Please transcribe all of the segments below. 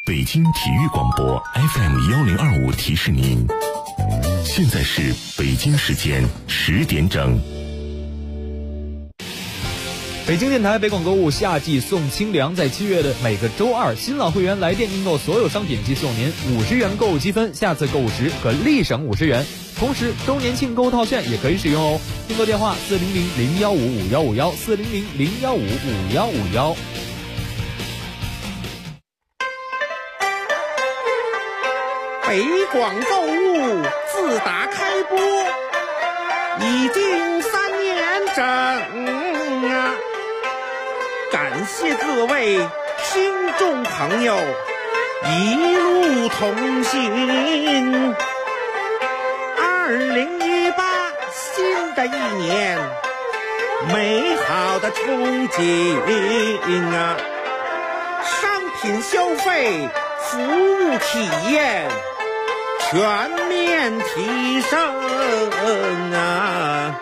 北京体育广播 FM1025提示您，现在是北京时间10点整。 北京电台北广购物夏季送清凉，在7月的每个周二，新老会员来电订购所有商品即送您50元购物积分，下次购物时可立省50元。同时，周年庆购物套券也可以使用哦。订购电话400-015-5151，400-015-5151。 北广购物自打开播已经3年整啊！感谢各位听众朋友一路同行。2018新的一年，美好的憧憬啊！商品消费，服务体验全面提升啊！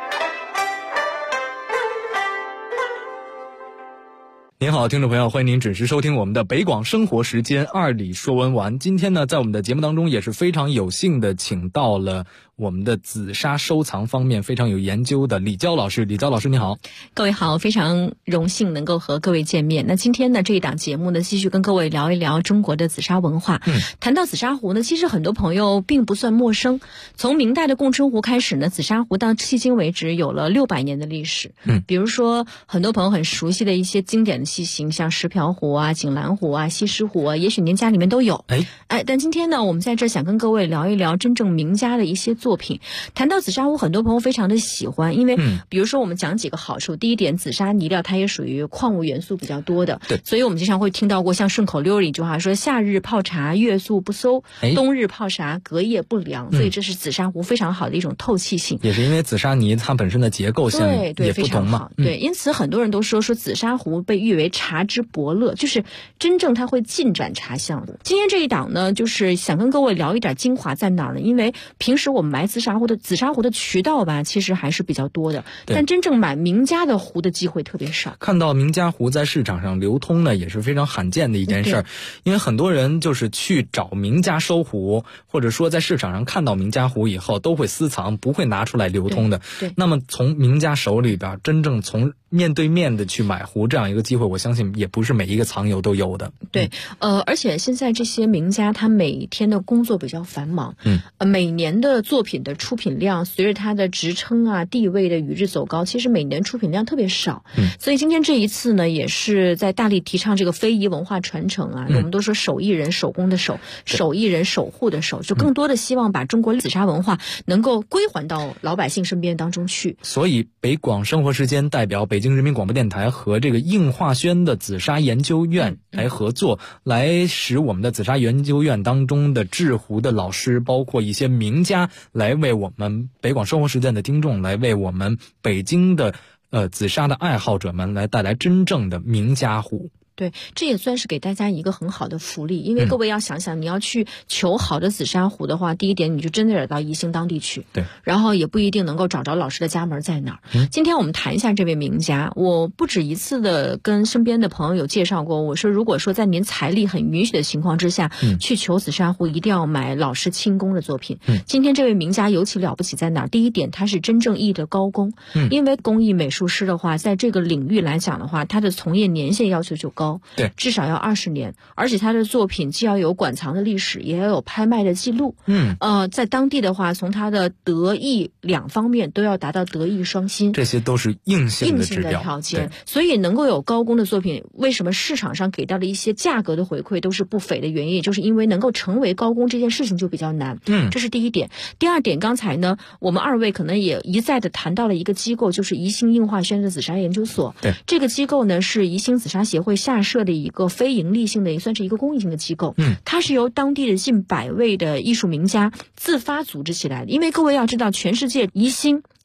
您好，听众朋友，欢迎您准时收听我们的北广生活时间2里说文玩。今天呢，在我们的节目当中也是非常有幸的请到了我们的紫砂收藏方面非常有研究的李娇老师。李娇老师你好。 各位好，非常荣幸能够和各位见面。那今天呢，这一档节目呢，继续跟各位聊一聊中国的紫砂文化。谈到紫砂壶呢，其实很多朋友并不算陌生。从明代的供春壶开始呢，紫砂壶到迄今为止有了600年的历史。比如说很多朋友很熟悉的一些经典的器型，像石瓢壶啊、锦兰壶啊、西施壶啊，也许您家里面都有。但今天呢，我们在这想跟各位聊一聊真正名家的一些作品。谈到紫砂壶，很多朋友非常的喜欢，因为比如说我们讲几个好处。第一点，紫砂泥料它也属于矿物元素比较多的，所以我们经常会听到过像顺口溜里一句话说，夏日泡茶月素不馊，冬日泡茶隔夜不凉。所以这是紫砂壶非常好的一种透气性。 也是因为紫砂泥它本身的结构性也不同嘛。 对，因此很多人都说紫砂壶被誉为茶之伯乐，就是真正它会进展茶香。今天这一档呢，就是想跟各位聊一点精华在哪儿呢？因为平时我们买紫砂壶的渠道吧，其实还是比较多的，但真正买名家的壶的机会特别少。 看到名家壶在市场上流通呢，也是非常罕见的一件事儿。因为很多人就是去找名家收壶，或者说在市场上看到名家壶以后都会私藏，不会拿出来流通的。那么从名家手里边真正从面对面的去买壶这样一个机会，我相信也不是每一个藏友都有的。 而且现在这些名家他每天的工作比较繁忙，每年的作品的出品量随着他的职称啊地位的与日走高，其实每年出品量特别少。所以今天这一次呢，也是在大力提倡这个非遗文化传承啊。我们都说手艺人手工的手，手艺人守护的手，就更多的希望把中国紫砂文化能够归还到老百姓身边当中去。 所以北广生活时间代表北京人民广播电台和这个应化轩的紫砂研究院来合作，来使我们的紫砂研究院当中的制壶的老师，包括一些名家，来为我们北广生活时间的听众，来为我们北京的紫砂的爱好者们来带来真正的名家壶。 对，这也算是给大家一个很好的福利，因为各位要想想，你要去求好的紫砂壶的话，第一点你就真的得到宜兴当地去，然后也不一定能够找着老师的家门在哪儿。今天我们谈一下这位名家，我不止一次的跟身边的朋友有介绍过，我说如果说在您财力很允许的情况之下，去求紫砂壶一定要买老师亲工的作品。今天这位名家尤其了不起在哪儿？第一点，他是真正意义的高工，因为工艺美术师的话，在这个领域来讲的话，他的从业年限要求就高。至少要20年，而且他的作品既要有馆藏的历史，也要有拍卖的记录。在当地的话，从他的德艺两方面都要达到德艺双馨， 这些都是硬性的指标条件。所以能够有高工的作品，为什么市场上给到的一些价格的回馈都是不菲的原因，就是因为能够成为高工这件事情就比较难。这是第一点。第二点，刚才呢，我们2位可能也一再的谈到了一个机构，就是宜兴应化轩的紫砂研究所。这个机构呢是宜兴紫砂协会下设的一个非盈利性的，也算是一个公益性的机构。它是由当地的近100位的艺术名家自发组织起来的。因为各位要知道，全世界宜兴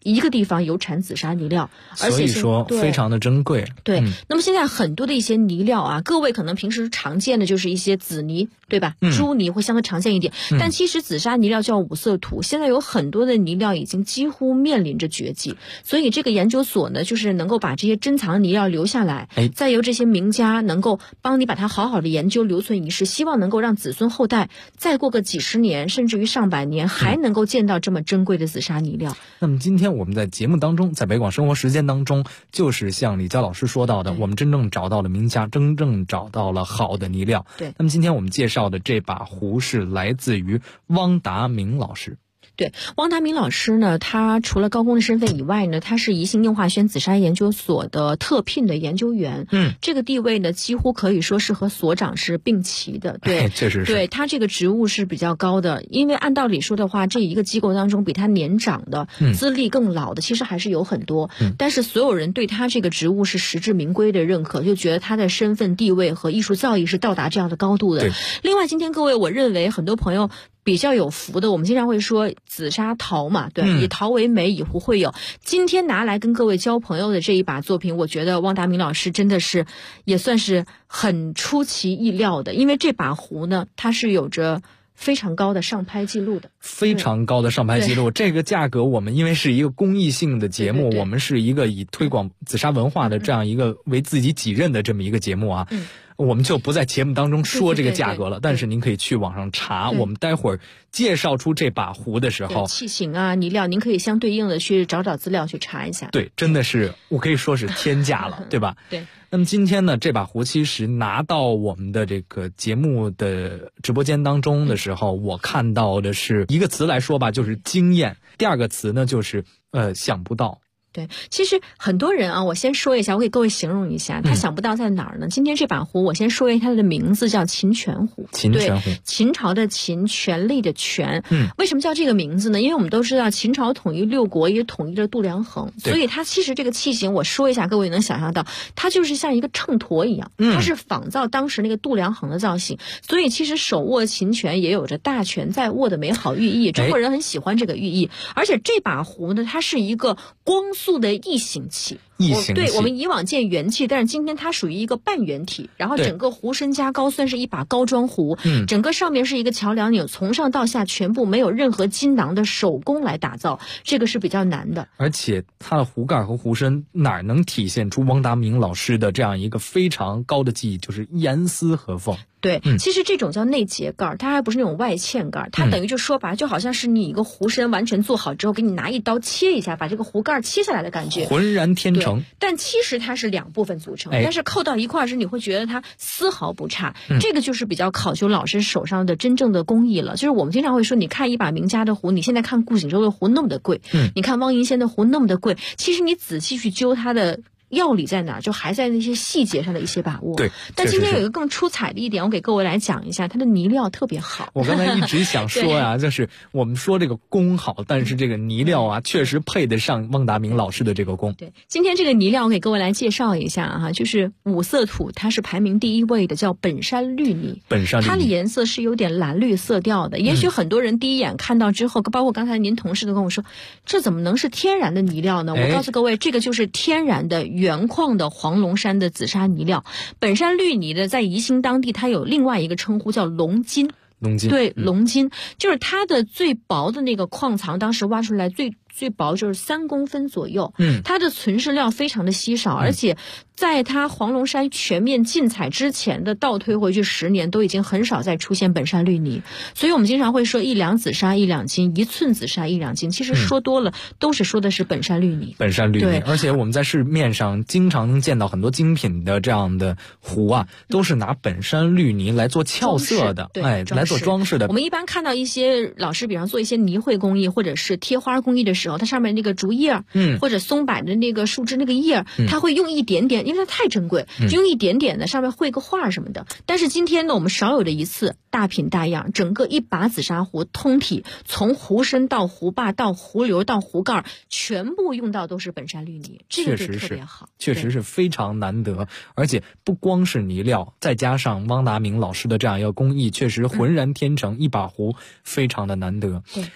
一个地方有产紫砂泥料，而且所以说非常的珍贵。 对，那么现在很多的一些泥料啊，各位可能平时常见的就是一些紫泥，对吧？朱泥会相对常见一点，但其实紫砂泥料叫五色土，现在有很多的泥料已经几乎面临着绝迹，所以这个研究所呢，就是能够把这些珍藏泥料留下来，再由这些名家能够帮你把它好好的研究留存一世，希望能够让子孙后代再过个几十年甚至于上百年还能够见到这么珍贵的紫砂泥料。 那么今天我们在节目当中，在北广生活时间当中，就是像李娇老师说到的，我们真正找到了名家，真正找到了好的泥料。 对， 那么今天我们介绍的这把壶是来自于汪达明老师。 对，汪达明老师呢，他除了高工的身份以外呢，他是宜兴硬化轩紫砂研究所的特聘的研究员。这个地位呢，几乎可以说是和所长是并齐的。对， 确实是。 对，他这个职务是比较高的，因为按道理说的话，这一个机构当中比他年长的、资历更老的，其实还是有很多。但是所有人对他这个职务是实至名归的认可，就觉得他的身份地位和艺术造诣是到达这样的高度的。另外，今天各位，我认为很多朋友比较有福的，我们经常会说紫砂陶嘛，对，以陶为美，以壶会友。今天拿来跟各位交朋友的这一把作品，我觉得汪达明老师真的是也算是很出其意料的，因为这把壶呢，它是有着非常高的上拍记录的， 非常高的上拍记录。这个价格我们因为是一个公益性的节目， 对， 我们是一个以推广紫砂文化的这样一个为自己己任的这么一个节目啊。我们就不在节目当中说这个价格了，但是您可以去网上查。我们待会儿介绍出这把壶的时候， 器型啊、泥料，您可以相对应的去找资料去查一下。 对，真的是我可以说是天价了，对吧？ 对。 那么今天呢，这把壶其实拿到我们的这个节目的直播间当中的时候，我看到的是一个词来说吧，就是惊艳；第二个词呢，就是想不到。 对，其实很多人啊，我先说一下，我给各位形容一下，他想不到在哪儿呢？今天这把壶，我先说一下它的名字叫秦泉壶。 秦泉壶， 秦朝的秦，权力的权。为什么叫这个名字呢？因为我们都知道秦朝统一六国，也统一了度量衡，所以它其实这个器型，我说一下，各位能想象到，它就是像一个秤砣一样，它是仿造当时那个度量衡的造型，所以其实手握秦权也有着大权在握的美好寓意。中国人很喜欢这个寓意，而且这把壶呢，它是一个光速的异形器。对，我们以往见圆器，但是今天它属于一个半圆体，然后整个壶身加高，算是一把高装壶。整个上面是一个桥梁钮，从上到下全部没有任何金囊的手工来打造，这个是比较难的。 而且它的壶盖和壶身哪能体现出汪达明老师的这样一个非常高的技艺，就是严丝合缝。 对，其实这种叫内结盖，它还不是那种外嵌盖，它等于就说白了，就好像是你一个壶身完全做好之后，给你拿一刀切一下，把这个壶盖切下来的感觉， 浑然天成。 但其实它是两部分组成，但是扣到一块时，你会觉得它丝毫不差。这个就是比较考究老师手上的真正的工艺了。就是我们经常会说，你看一把名家的壶，你现在看顾景舟的壶那么的贵，你看汪银仙的壶那么的贵，其实你仔细去揪它的要理在哪，就还在那些细节上的一些把握。 对， 但今天有一个更出彩的一点，我给各位来讲一下，它的泥料特别好。 我刚才一直想说呀，就是我们说这个工好，但是这个泥料啊，确实配得上汪达明老师的这个工。 对，今天这个泥料我给各位来介绍一下哈，就是五色土，它是排名第一位的，叫本山绿泥。 本山绿泥， 它的颜色是有点蓝绿色调的。也许很多人第一眼看到之后，包括刚才您同事都跟我说，这怎么能是天然的泥料呢？我告诉各位，这个就是天然的原矿的黄龙山的紫砂泥料。本山绿泥的在宜兴当地，它有另外一个称呼叫龙金。对，龙金就是它的最薄的那个矿藏，当时挖出来最薄就是3公分左右。它的存世料非常的稀少，而且在它黄龙山全面禁采之前的倒推回去10年，都已经很少再出现本山绿泥。所以我们经常会说1两紫砂1两金，1寸紫砂1两金，其实说多了都是说的是本山绿泥。 本山绿泥，而且我们在市面上经常能见到很多精品的这样的壶啊，都是拿本山绿泥来做俏色的，来做装饰的。 我们一般看到一些老师，比方做一些泥绘工艺或者是贴花工艺的时候，它上面那个竹叶，或者松柏的那个树枝那个叶，它会用一点点，因为它太珍贵，就用一点点的上面绘个画什么的。但是今天呢，我们少有的一次大品大样，整个一把紫砂壶通体，从壶身到壶把到壶流到壶盖，全部用到都是本山绿泥，这个就特别好， 确实是非常难得。而且不光是泥料，再加上汪达明老师的这样一个工艺，确实浑然天成，一把壶非常的难得。 对。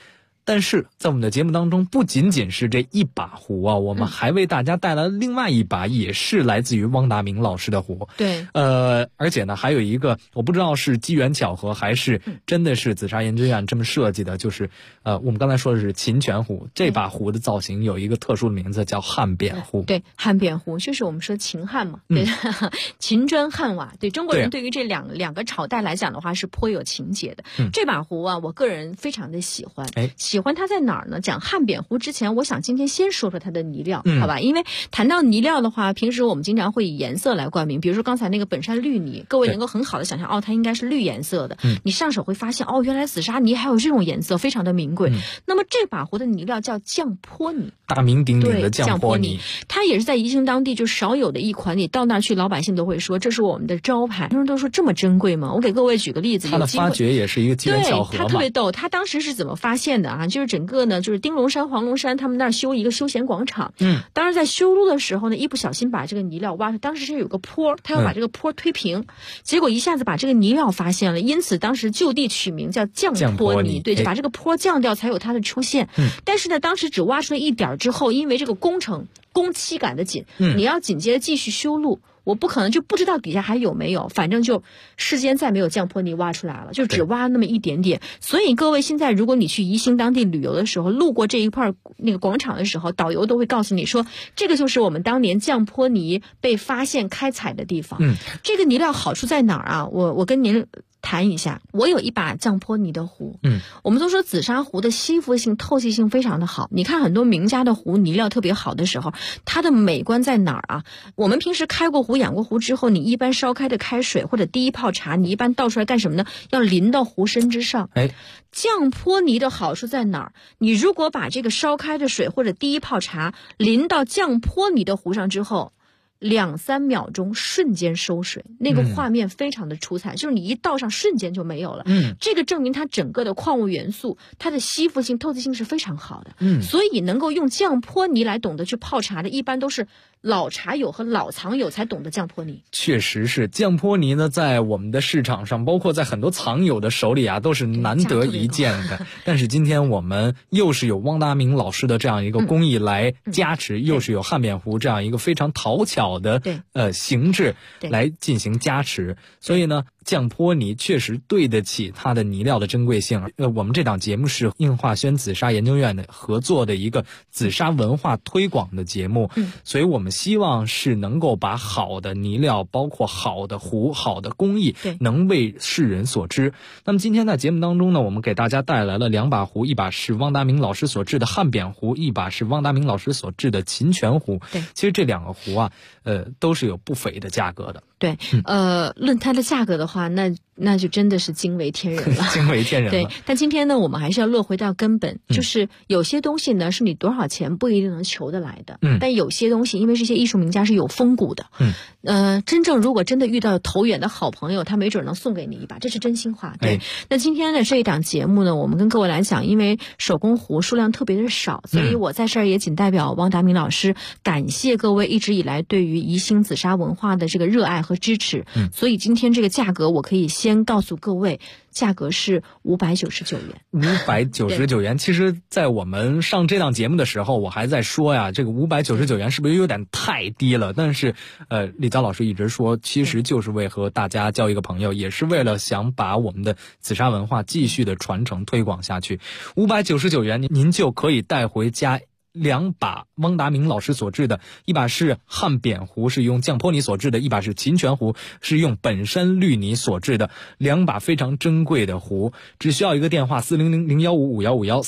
但是在我们的节目当中，不仅仅是这一把壶啊，我们还为大家带来了另外一把，也是来自于汪达明老师的壶。 对， 而且呢，还有一个我不知道是机缘巧合还是真的是紫砂研究院这么设计的，就是我们刚才说的是秦泉壶，这把壶的造型有一个特殊的名字叫汉扁壶。 对，汉扁壶就是我们说秦汉嘛，对，秦砖汉瓦。对，中国人对于这两个朝代来讲的话是颇有情节的。这把壶啊，我个人非常的喜欢。喜欢它在哪儿呢？讲汉扁壶之前，我想今天先说说它的泥料，好吧？因为谈到泥料的话，平时我们经常会以颜色来冠名，比如说刚才那个本山绿泥，各位能够很好的想象，它应该是绿颜色的。你上手会发现，原来紫砂泥还有这种颜色，非常的名贵。那么这把壶的泥料叫降坡泥， 大名鼎鼎的降坡泥， 它也是在宜兴当地就少有的一款，你到那儿去，老百姓都会说这是我们的招牌。很多人都说这么珍贵吗？我给各位举个例子， 它的发掘也是一个机缘巧合嘛。 对，它特别逗，它当时是怎么发现的啊？就是整个呢，就是丁龙山、黄龙山他们那儿修一个休闲广场。当时在修路的时候呢，一不小心把这个泥料挖出，当时是有个坡，他要把这个坡推平，结果一下子把这个泥料发现了，因此当时就地取名叫降坡泥。对，就把这个坡降掉，才有它的出现。但是呢，当时只挖出来一点之后，因为这个工期赶得紧，你要紧接着继续修路。我不可能就不知道底下还有没有，反正就世间再没有降坡泥挖出来了，就只挖那么一点点。所以各位现在如果你去宜兴当地旅游的时候，路过这一块那个广场的时候，导游都会告诉你说，这个就是我们当年降坡泥被发现开采的地方。这个泥料好处在哪儿啊？我跟您谈一下，我有一把降坡泥的壶。我们都说紫砂壶的吸附性、透气性非常的好。你看很多名家的壶泥料特别好的时候，它的美观在哪儿啊？我们平时开过壶、养过壶之后，你一般烧开的开水或者第一泡茶，你一般倒出来干什么呢？要淋到壶身之上。降坡泥的好处在哪儿？你如果把这个烧开的水或者第一泡茶淋到降坡泥的壶上之后，2-3秒钟瞬间收水，那个画面非常的出彩，就是你一倒上瞬间就没有了。这个证明它整个的矿物元素，它的吸附性、透气性是非常好的。所以能够用降坡泥来懂得去泡茶的，一般都是老茶友和老藏友才懂得降坡泥。 确实是降坡泥呢，在我们的市场上，包括在很多藏友的手里啊，都是难得一见的。但是今天我们又是有汪达明老师的这样一个工艺来加持，又是有汉扁壶这样一个非常讨巧的形制来进行加持，所以呢，降坡泥确实对得起它的泥料的珍贵性。我们这档节目是应化轩紫砂研究院的合作的一个紫砂文化推广的节目，所以我们希望是能够把好的泥料，包括好的壶、好的工艺，能为世人所知。那么今天在节目当中呢，我们给大家带来了2把壶，一把是汪达明老师所制的汉扁壶，一把是汪达明老师所制的秦泉壶。其实这2个壶啊，都是有不菲的价格的。 对，论它的价格的话，那就真的是惊为天人了， 惊为天人了。 对，但今天呢，我们还是要落回到根本，就是有些东西呢，是你多少钱不一定能求得来的。但有些东西，因为这些艺术名家是有风骨的。真正如果真的遇到投缘的好朋友，他没准能送给你一把，这是真心话。对，那今天的这一档节目呢，我们跟各位来讲，因为手工壶数量特别的少，所以我在这儿也仅代表汪达明老师感谢各位一直以来对于宜兴紫砂文化的这个热爱和支持。所以今天这个价格，我可以先告诉各位，价格是599元。 599元，其实在我们上这档节目的时候，我还在说呀，这个599元是不是有点太低了？但是李佳老师一直说，其实就是为和大家交一个朋友，也是为了想把我们的紫砂文化继续的传承推广下去。599元您就可以带回家2把汪达明老师所制的，一把是汉扁壶，是用降坡泥所制的，一把是秦泉壶，是用本山绿泥所制的，2把非常珍贵的壶。只需要一个电话400-015-5151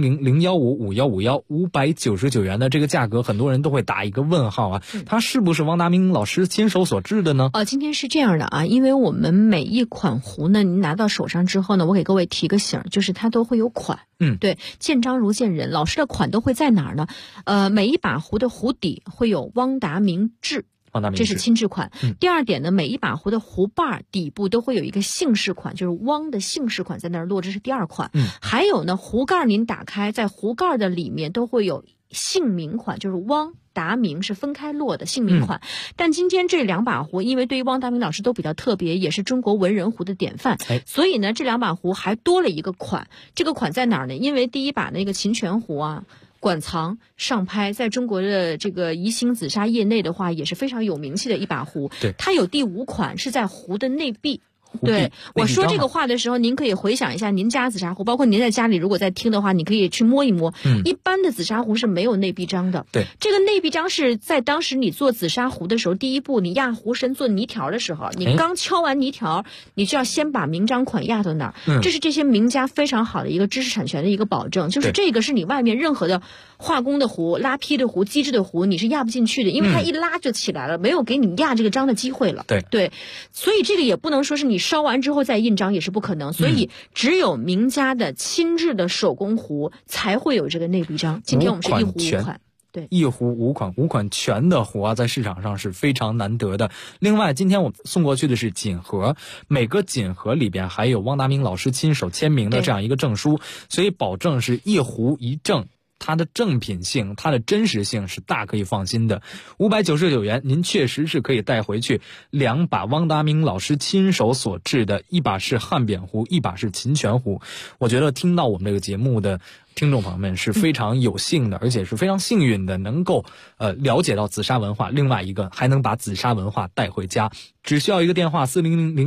400-015-5151，599元的这个价格，很多人都会打一个问号啊，它是不是汪达明老师亲手所制的呢？ 今天是这样的啊，因为我们每一款壶呢，您拿到手上之后呢，我给各位提个醒，就是它都会有款。对，见章如见人，老师的款都会在哪儿呢？每一把壶的壶底会有汪达明制，这是亲制款。第二点呢，每一把壶的壶把底部都会有一个姓氏款，就是汪的姓氏款在那儿落，这是第2款。还有呢，壶盖您打开，在壶盖的里面都会有姓名款，就是汪达明是分开落的姓名款。但今天这2把壶，因为对于汪达明老师都比较特别，也是中国文人壶的典范，所以呢，这2把壶还多了一个款。这个款在哪儿呢？因为第一把那个秦泉壶啊，馆藏上拍，在中国的这个宜兴紫砂业内的话，也是非常有名气的一把壶。 对， 它有第5款是在壶的内壁。对，我说这个话的时候，您可以回想一下您家紫砂壶，包括您在家里如果在听的话，你可以去摸一摸。一般的紫砂壶是没有内壁章的。 对， 这个内壁章是在当时你做紫砂壶的时候，第一步你压壶身做泥条的时候，你刚敲完泥条，你就要先把名章款压到那儿。这是这些名家非常好的一个知识产权的一个保证，就是这个是你外面任何的化工的壶、拉坯的壶、机制的壶，你是压不进去的，因为它一拉就起来了，没有给你压这个章的机会了。对，所以这个也不能说是你烧完之后再印章，也是不可能。所以只有名家的亲制的手工壶才会有这个内壁章。今天我们是一壶5款。对， 一壶5款全的壶啊，在市场上是非常难得的。另外，今天我们送过去的是锦盒，每个锦盒里边还有汪达明老师亲手签名的这样一个证书，所以保证是一壶一证。它的正品性，它的真实性是大可以放心的。599元，您确实是可以带回去2把汪达明老师亲手所制的，一把是汉扁壶，一把是秦泉壶。我觉得听到我们这个节目的听众朋友们是非常有幸的，而且是非常幸运的，能够了解到紫砂文化，另外一个还能把紫砂文化带回家。只需要一个电话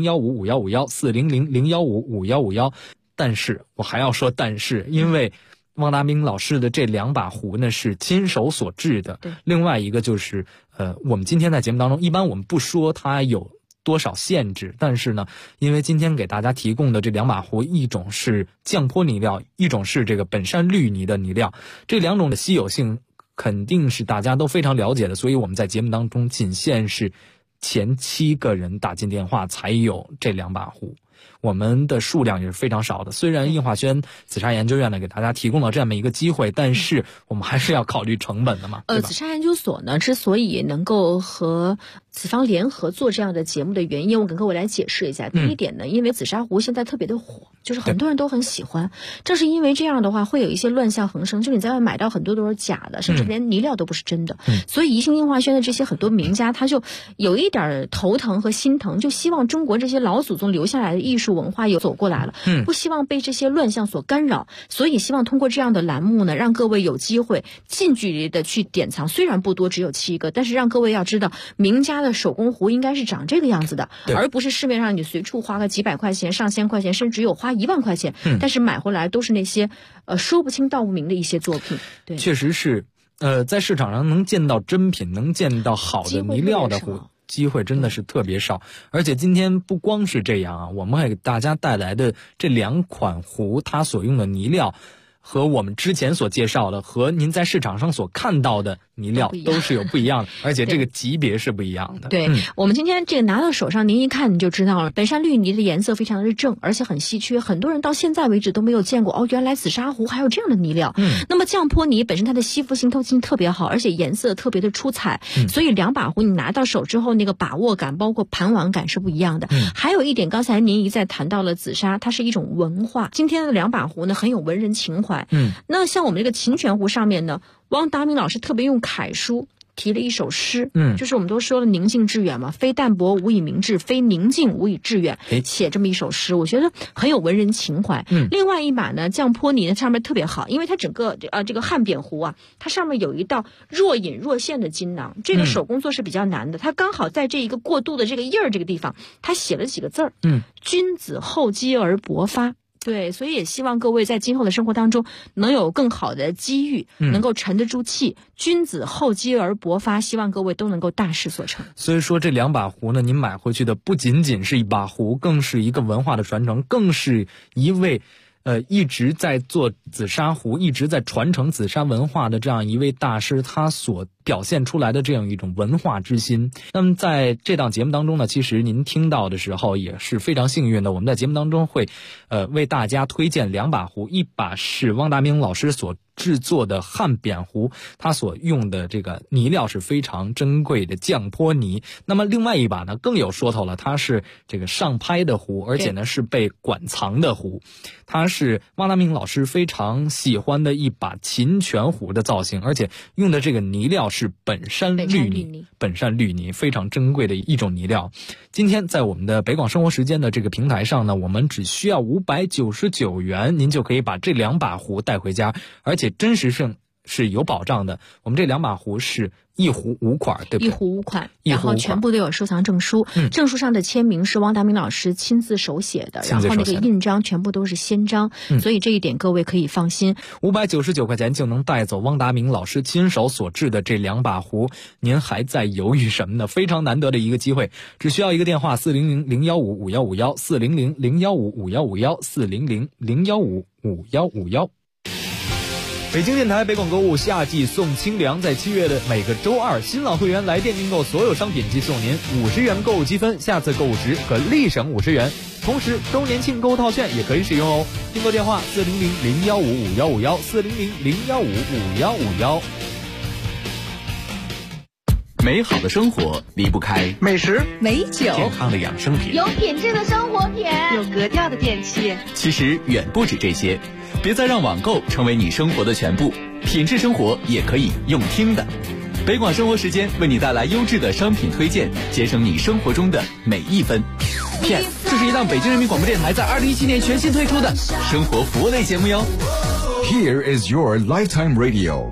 400-015-5151，400-015-5151。但是我还要说但是，因为汪达明老师的这2把壶呢是亲手所制的。另外一个就是我们今天在节目当中，一般我们不说它有多少限制，但是呢，因为今天给大家提供的这2把壶，一种是降坡泥料，一种是这个本山绿泥的泥料，这2种的稀有性肯定是大家都非常了解的，所以我们在节目当中仅限是前7个人打进电话才有这2把壶。我们的数量也是非常少的，虽然应化轩紫砂研究院呢给大家提供了这么一个机会，但是我们还是要考虑成本的嘛。 紫砂研究所呢之所以能够和此方联合做这样的节目的原因，我跟各位来解释一下。第一点呢，因为紫砂壶现在特别的火，就是很多人都很喜欢，正是因为这样的话会有一些乱象横生，就你在外买到很多都是假的，甚至连泥料都不是真的。所以宜兴应化轩的这些很多名家他就有一点头疼和心疼，就希望中国这些老祖宗留下来的艺术文化有走过来了，不希望被这些乱象所干扰，所以希望通过这样的栏目呢，让各位有机会近距离的去典藏，虽然不多，只有7个，但是让各位要知道名家的手工壶应该是长这个样子的，而不是市面上你随处花个几百块钱、上千块钱，甚至有花1万块钱，但是买回来都是那些说不清道不明的一些作品。对， 确实是在市场上能见到真品，能见到好的泥料的壶机会真的是特别少。而且今天不光是这样啊，我们还给大家带来的这2款壶，它所用的泥料和我们之前所介绍的，和您在市场上所看到的泥料都是有不一样的，而且这个级别是不一样的。 对，我们今天这个拿到手上，您一看你就知道了，本山绿泥的颜色非常的正，而且很稀缺，很多人到现在为止都没有见过哦，原来紫砂壶还有这样的泥料。那么降坡泥本身它的吸附性透气性特别好，而且颜色特别的出彩，所以2把壶你拿到手之后，那个把握感包括盘玩感是不一样的。还有一点，刚才您一再谈到了紫砂，它是一种文化，今天的2把壶呢很有文人情怀。那像我们这个秦泉壶上面呢，汪达明老师特别用楷书提了一首诗，就是我们都说了宁静致远嘛，非淡泊无以明志，非宁静无以致远，写这么一首诗，我觉得很有文人情怀。另外一把呢，降坡泥呢上面特别好，因为它整个这个汉扁壶啊，它上面有一道若隐若现的金囊，这个手工做是比较难的，它刚好在这一个过渡的这个印儿这个地方，它写了几个字儿，君子厚积而薄发。对，所以也希望各位在今后的生活当中能有更好的机遇，能够沉得住气，君子厚积而薄发，希望各位都能够大事所成。 所以说这2把壶呢，您买回去的不仅仅是一把壶，更是一个文化的传承，更是一位一直在做紫砂壶，一直在传承紫砂文化的这样一位大师，他所表现出来的这样一种文化之心。那么在这档节目当中呢，其实您听到的时候也是非常幸运的，我们在节目当中会为大家推荐2把壶，一把是汪达明老师所制作的汉扁壶，它所用的这个泥料是非常珍贵的降坡泥。那么另外一把呢更有说头了，它是这个上拍的壶，而且呢是被馆藏的壶，它是汪达明老师非常喜欢的一把秦泉壶的造型，而且用的这个泥料是本山绿泥，本山绿泥非常珍贵的一种泥料。今天在我们的北广生活时间的这个平台上呢，我们只需要599元，您就可以把这2把壶带回家，而且真实性是有保障的。我们这2把壶是1壶5款，对不对？1 壶5款，然后全部都有收藏证书，证书上的签名是汪达明老师亲自手写的，然后那个印章全部都是先章，所以这一点各位可以放心。 599块钱就能带走汪达明老师亲手所制的这2把壶，您还在犹豫什么呢？非常难得的一个机会，只需要一个电话400-015-5151，400-015-5151，400-015-5151。北京电台北广购物夏季送清凉，在7月的每个周二，新老会员来电订购所有商品即送您50元购物积分，下次购物时可立省50元。同时周年庆购物套券也可以使用哦。订购电话400-015-5151，400-015-5151。 美好的生活离不开美食、 美酒、 健康的养生品， 有品质的生活品，有格调的电器。 其实远不止这些，别再让网购成为你生活的全部，品质生活也可以用听的。北广生活时间为你带来优质的商品推荐，节省你生活中的每一分。PS， 这是一档北京人民广播电台在2017年全新推出的生活服务类节目哟。 Here is your lifetime radio。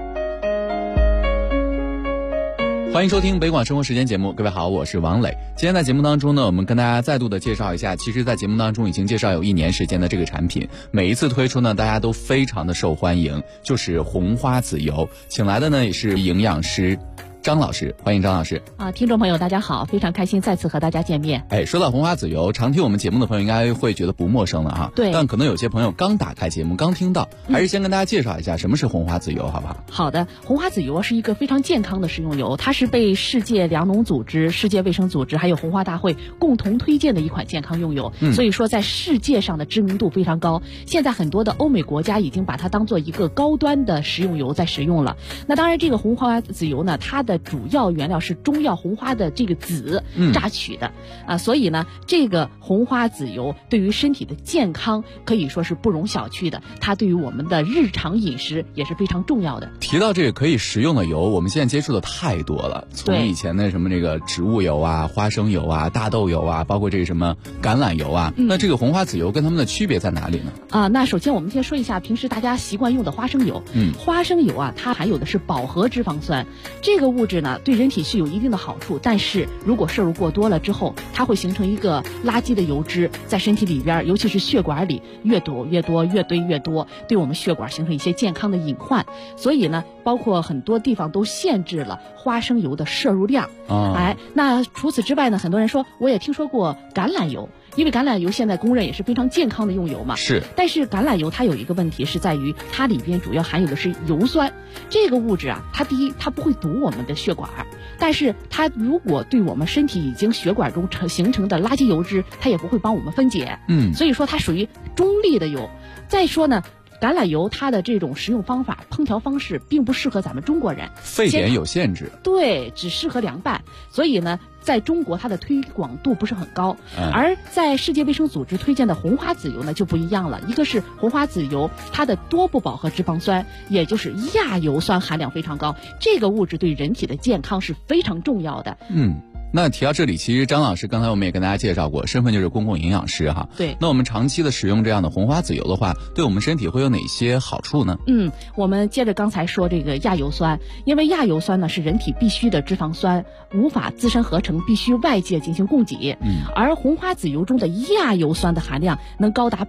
欢迎收听北广生活时间节目，各位好，我是王磊。今天在节目当中呢，我们跟大家再度的介绍一下，其实在节目当中已经介绍有1年时间的这个产品，每一次推出呢，大家都非常的受欢迎，就是红花籽油。请来的呢也是营养师张老师，欢迎张老师。 听众朋友大家好，非常开心再次和大家见面。 说到红花籽油，常听我们节目的朋友应该会觉得不陌生了哈。 对。 但可能有些朋友刚打开节目，刚听到，还是先跟大家介绍一下什么是红花籽油，好不好？ 好的，红花籽油是一个非常健康的食用油，它是被世界粮农组织、世界卫生组织还有红花大会共同推荐的一款健康用油，所以说在世界上的知名度非常高。现在很多的欧美国家已经把它当做一个高端的食用油在使用了。那当然，这个红花籽油呢，它的主要原料是中药红花的这个籽榨取的所以呢，这个红花籽油对于身体的健康可以说是不容小觑的，它对于我们的日常饮食也是非常重要的。 提到这个可以食用的油，我们现在接触的太多了，从以前的什么这个植物油啊、花生油啊、大豆油啊，包括这个什么橄榄油啊，那这个红花籽油跟它们的区别在哪里呢？ 那首先我们先说一下平时大家习惯用的花生油。花生油啊，它含有的是饱和脂肪酸，这个物质呢对人体是有一定的好处，但是如果摄入过多了之后，它会形成一个垃圾的油脂在身体里边，尤其是血管里越堆越多，对我们血管形成一些健康的隐患。所以呢，包括很多地方都限制了花生油的摄入量。那除此之外呢，很多人说我也听说过橄榄油，因为橄榄油现在公认也是非常健康的用油嘛。 是。 但是橄榄油它有一个问题是在于它里边主要含有的是油酸，这个物质啊，它第一它不会堵我们的血管，但是它如果对我们身体已经血管中形成的垃圾油脂，它也不会帮我们分解。所以说它属于中立的油。再说呢，橄榄油它的这种食用方法、烹调方式并不适合咱们中国人， 沸点有限制。 对，只适合凉拌。所以呢，在中国它的推广度不是很高。而在世界卫生组织推荐的红花籽油呢就不一样了，一个是红花籽油，它的多不饱和脂肪酸，也就是亚油酸含量非常高，这个物质对人体的健康是非常重要的。 那提到这里，其实张老师刚才我们也跟大家介绍过，身份就是公共营养师哈。 对。 那我们长期的使用这样的红花籽油的话，对我们身体会有哪些好处呢？ 我们接着刚才说这个亚油酸，因为亚油酸呢是人体必需的脂肪酸，无法自身合成，必须外界进行供给。而红花籽油中的亚油酸的含量能高达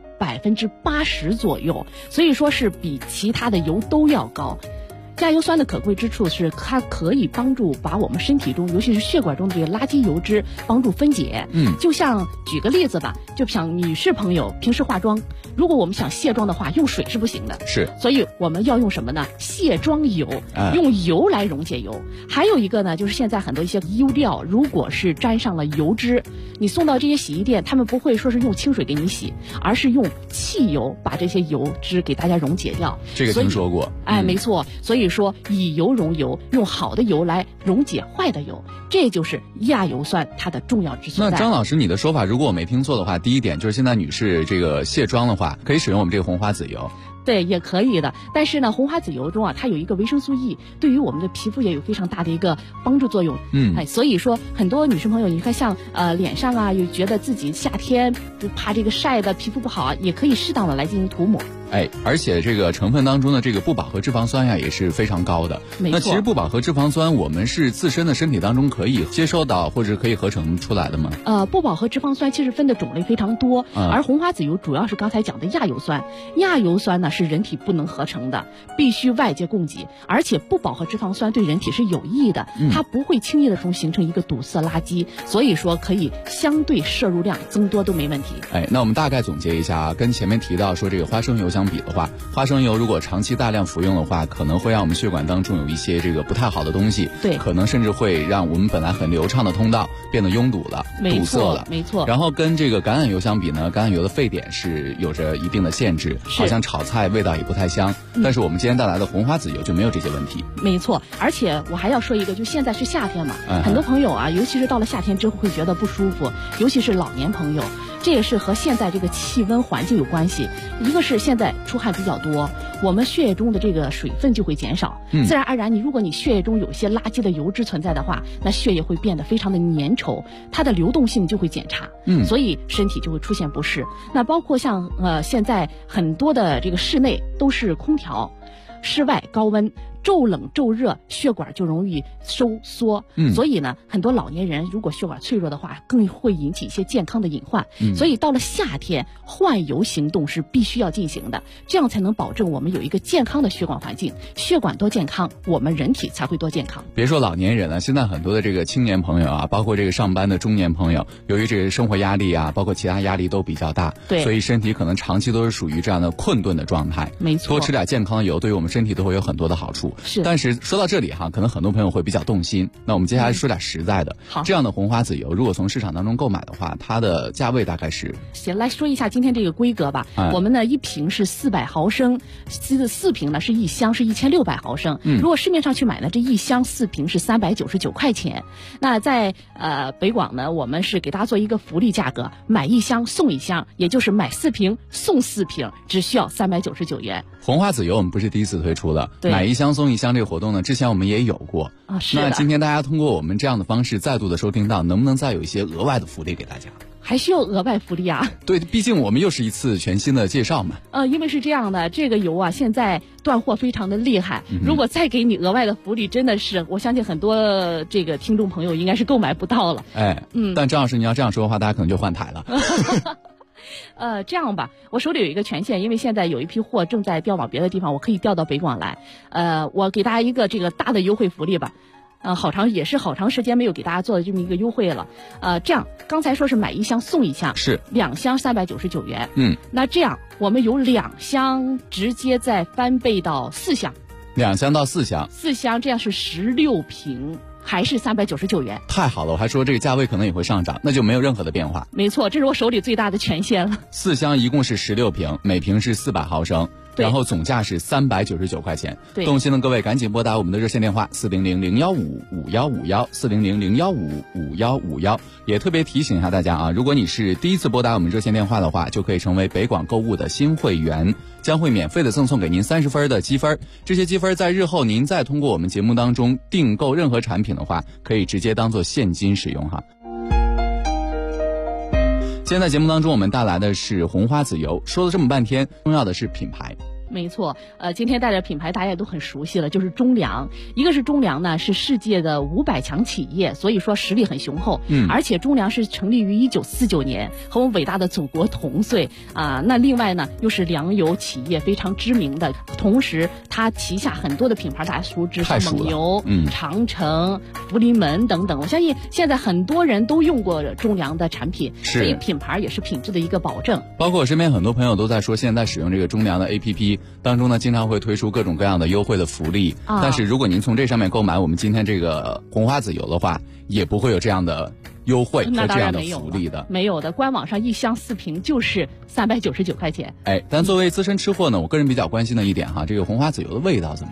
80%左右，所以说是比其他的油都要高。亚油酸的可贵之处是它可以帮助把我们身体中尤其是血管中的这个垃圾油脂帮助分解。就像举个例子吧，就像女士朋友平时化妆，如果我们想卸妆的话，用水是不行的， 是， 所以我们要用什么呢？卸妆油，用油来溶解油。还有一个呢，就是现在很多一些衣料，如果是沾上了油脂，你送到这些洗衣店，他们不会说是用清水给你洗，而是用汽油把这些油脂给大家溶解掉。 这个听说过。 没错，所以说以油溶油，用好的油来溶解坏的油，这就是亚油酸它的重要之所在。 那张老师，你的说法如果我没听错的话，第一点就是现在女士这个卸妆的话，可以使用我们这个红花籽油。 对，也可以的。但是呢，红花籽油中啊，它有一个维生素 E， 对于我们的皮肤也有非常大的一个帮助作用。所以说很多女生朋友，你看像脸上啊，又觉得自己夏天怕这个晒的皮肤不好啊，也可以适当的来进行涂抹。 而且这个成分当中的这个不饱和脂肪酸呀也是非常高的。 没错。 那其实不饱和脂肪酸我们是自身的身体当中可以接收到或者可以合成出来的吗？ 不饱和脂肪酸其实分的种类非常多，而红花籽油主要是刚才讲的亚油酸。亚油酸呢是人体不能合成的，必须外界供给，而且不饱和脂肪酸对人体是有益的，它不会轻易的形成一个堵塞垃圾，所以说可以相对摄入量增多都没问题。 那我们大概总结一下啊，跟前面提到说这个花生油相比的话，花生油如果长期大量服用的话，可能会让我们血管当中有一些这个不太好的东西， 对， 可能甚至会让我们本来很流畅的通道变得拥堵了，堵塞了， 没错。 然后跟这个橄榄油相比呢，橄榄油的沸点是有着一定的限制，好像炒菜味道也不太香。但是我们今天带来的红花籽油就没有这些问题。 没错，而且我还要说一个，就现在是夏天嘛，很多朋友啊，尤其是到了夏天之后会觉得不舒服，尤其是老年朋友。这也是和现在这个气温环境有关系，一个是现在出汗比较多，我们血液中的这个水分就会减少，自然而然如果你血液中有一些垃圾的油脂存在的话，那血液会变得非常的粘稠，它的流动性就会减差，所以身体就会出现不适。那包括像现在很多的这个室内都是空调，室外高温，骤冷骤热，血管就容易收缩，所以呢，很多老年人如果血管脆弱的话，更会引起一些健康的隐患。所以到了夏天，换油行动是必须要进行的，这样才能保证我们有一个健康的血管环境。血管多健康，我们人体才会多健康。 别说老年人了，现在很多的这个青年朋友啊，包括这个上班的中年朋友，由于这个生活压力啊，包括其他压力都比较大， 对， 所以身体可能长期都是属于这样的困顿的状态。 没错， 多吃点健康的油，对于我们身体都会有很多的好处。 是， 但是说到这里哈，可能很多朋友会比较动心。那我们接下来说点实在的。 好， 这样的红花籽油，如果从市场当中购买的话，它的价位大概是？ 行，来说一下今天这个规格吧。我们呢，一瓶是400毫升，4瓶呢是一箱是1600毫升。如果市面上去买呢，这一箱4瓶是399块钱。那在北广呢，我们是给大家做一个福利价格，买一箱送一箱，也就是买4瓶送4瓶，只需要399元。 红花籽油我们不是第一次推出的，买一箱送一箱这个活动呢，之前我们也有过啊。是的。 那今天大家通过我们这样的方式再度的收听到，能不能再有一些额外的福利给大家？ 还需要额外福利啊？ 对，毕竟我们又是一次全新的介绍嘛。 因为是这样的，这个油啊现在断货非常的厉害，如果再给你额外的福利，真的是我相信很多这个听众朋友应该是购买不到了。 但张老师你要这样说的话，大家可能就换台了。 这样吧，我手里有一个权限，因为现在有一批货正在调往别的地方，我可以调到北广来。我给大家一个这个大的优惠福利吧。好长时间没有给大家做的这么一个优惠了。这样刚才说是买一箱送一箱， 是 2箱399元。那这样我们有2箱直接再翻倍到4箱 ，2箱到4箱 ，4箱这样是16瓶。还是399元， 太好了！我还说这个价位可能也会上涨，那就没有任何的变化。 没错，这是我手里最大的权限了。 4箱一共是16瓶，每瓶是400毫升，然后总价是399块钱。动心的各位赶紧拨打我们的热线电话400-015-5151，400-015-5151。也特别提醒一下大家啊，如果你是第一次拨打我们热线电话的话，就可以成为北广购物的新会员，将会免费的赠送给您30分的积分。这些积分在日后您再通过我们节目当中订购任何产品的话，可以直接当做现金使用哈。今天在节目当中我们带来的是红花籽油，说了这么半天，重要的是品牌。 没错，今天带着品牌大家也都很熟悉了，就是中粮。一个是中粮呢，是世界的500强企业，所以说实力很雄厚。而且中粮是成立于1949年，和我们伟大的祖国同岁啊。那另外呢，又是粮油企业非常知名的，同时它旗下很多的品牌大家熟知，像蒙牛、长城、福临门等等。我相信现在很多人都用过中粮的产品，所以品牌也是品质的一个保证。 包括我身边很多朋友都在说，现在使用这个中粮的 APP。当中呢，经常会推出各种各样的优惠的福利，但是如果您从这上面购买我们今天这个红花籽油的话，也不会有这样的优惠和这样的福利的。 没有的，官网上一箱4瓶就是399块钱。 但作为资深吃货呢，我个人比较关心的一点哈，这个红花籽油的味道怎么样？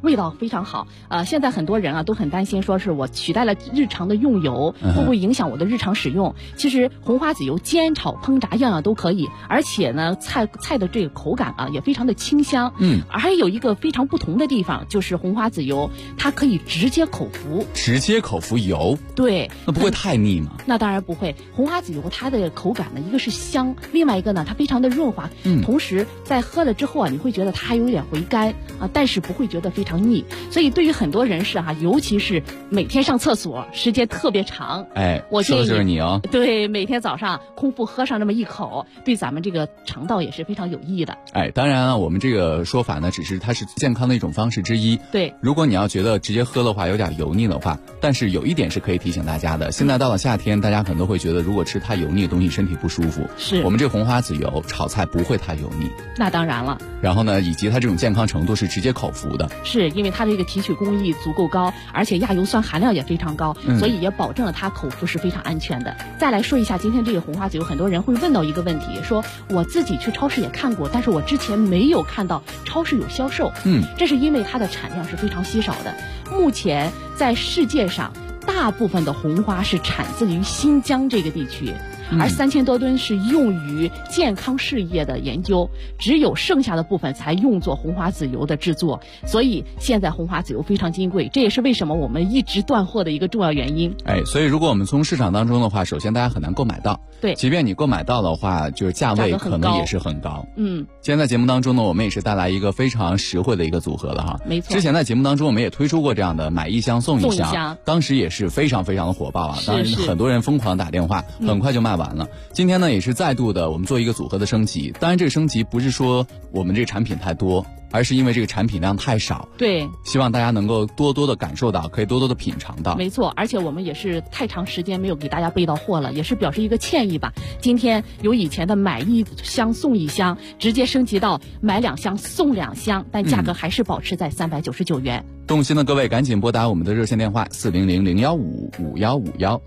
味道非常好。现在很多人啊都很担心，说是我取代了日常的用油，会不会影响我的日常使用？其实红花籽油煎炒烹炸样样都可以，而且呢菜的这个口感啊也非常的清香。还有一个非常不同的地方，就是红花籽油它可以直接口服。 直接口服油？对，那不会太腻吗？ 那当然不会。红花籽油它的口感呢，一个是香，另外一个呢它非常的润滑，同时在喝了之后啊，你会觉得它还有点回甘啊，但是不会觉得非常腻。所以对于很多人士哈，尤其是每天上厕所时间特别长，我建议说的就是你哦。 对，每天早上空腹喝上那么一口，对咱们这个肠道也是非常有益的。 当然啊，我们这个说法呢，只是它是健康的一种方式之一。 对， 如果你要觉得直接喝的话有点油腻的话，但是有一点是可以提醒大家的，现在到了夏天，大家可能都会觉得如果吃太油腻的东西身体不舒服。 是， 我们这红花籽油炒菜不会太油腻。 那当然了。 然后呢，以及它这种健康程度是直接口服的。 是因为它这个提取工艺足够高，而且亚油酸含量也非常高，所以也保证了它口服是非常安全的。再来说一下今天这个红花籽油，很多人会问到一个问题，说我自己去超市也看过，但是我之前没有看到超市有销售。这是因为它的产量是非常稀少的。目前在世界上大部分的红花是产自于新疆这个地区，而3000多吨是用于健康事业的研究，只有剩下的部分才用作红花籽油的制作。所以现在红花籽油非常金贵，这也是为什么我们一直断货的一个重要原因。 所以如果我们从市场当中的话，首先大家很难购买到。 对， 即便你购买到的话，就是价位可能也是很高。今天在节目当中呢，我们也是带来一个非常实惠的一个组合了哈。 没错。 之前在节目当中我们也推出过这样的买一箱送一箱，当时也是非常非常的火爆啊。当然很多人疯狂打电话，很快就卖完了。今天呢也是再度的我们做一个组合的升级，当然这个升级不是说我们这个产品太多，而是因为这个产品量太少。 对， 希望大家能够多多的感受到，可以多多的品尝到。 没错，而且我们也是太长时间没有给大家备到货了，也是表示一个歉意吧。今天由以前的买一箱送一箱，直接升级到买2箱送2箱，但价格还是保持在399元。 动心的各位赶紧拨打我们的热线电话400-015-5151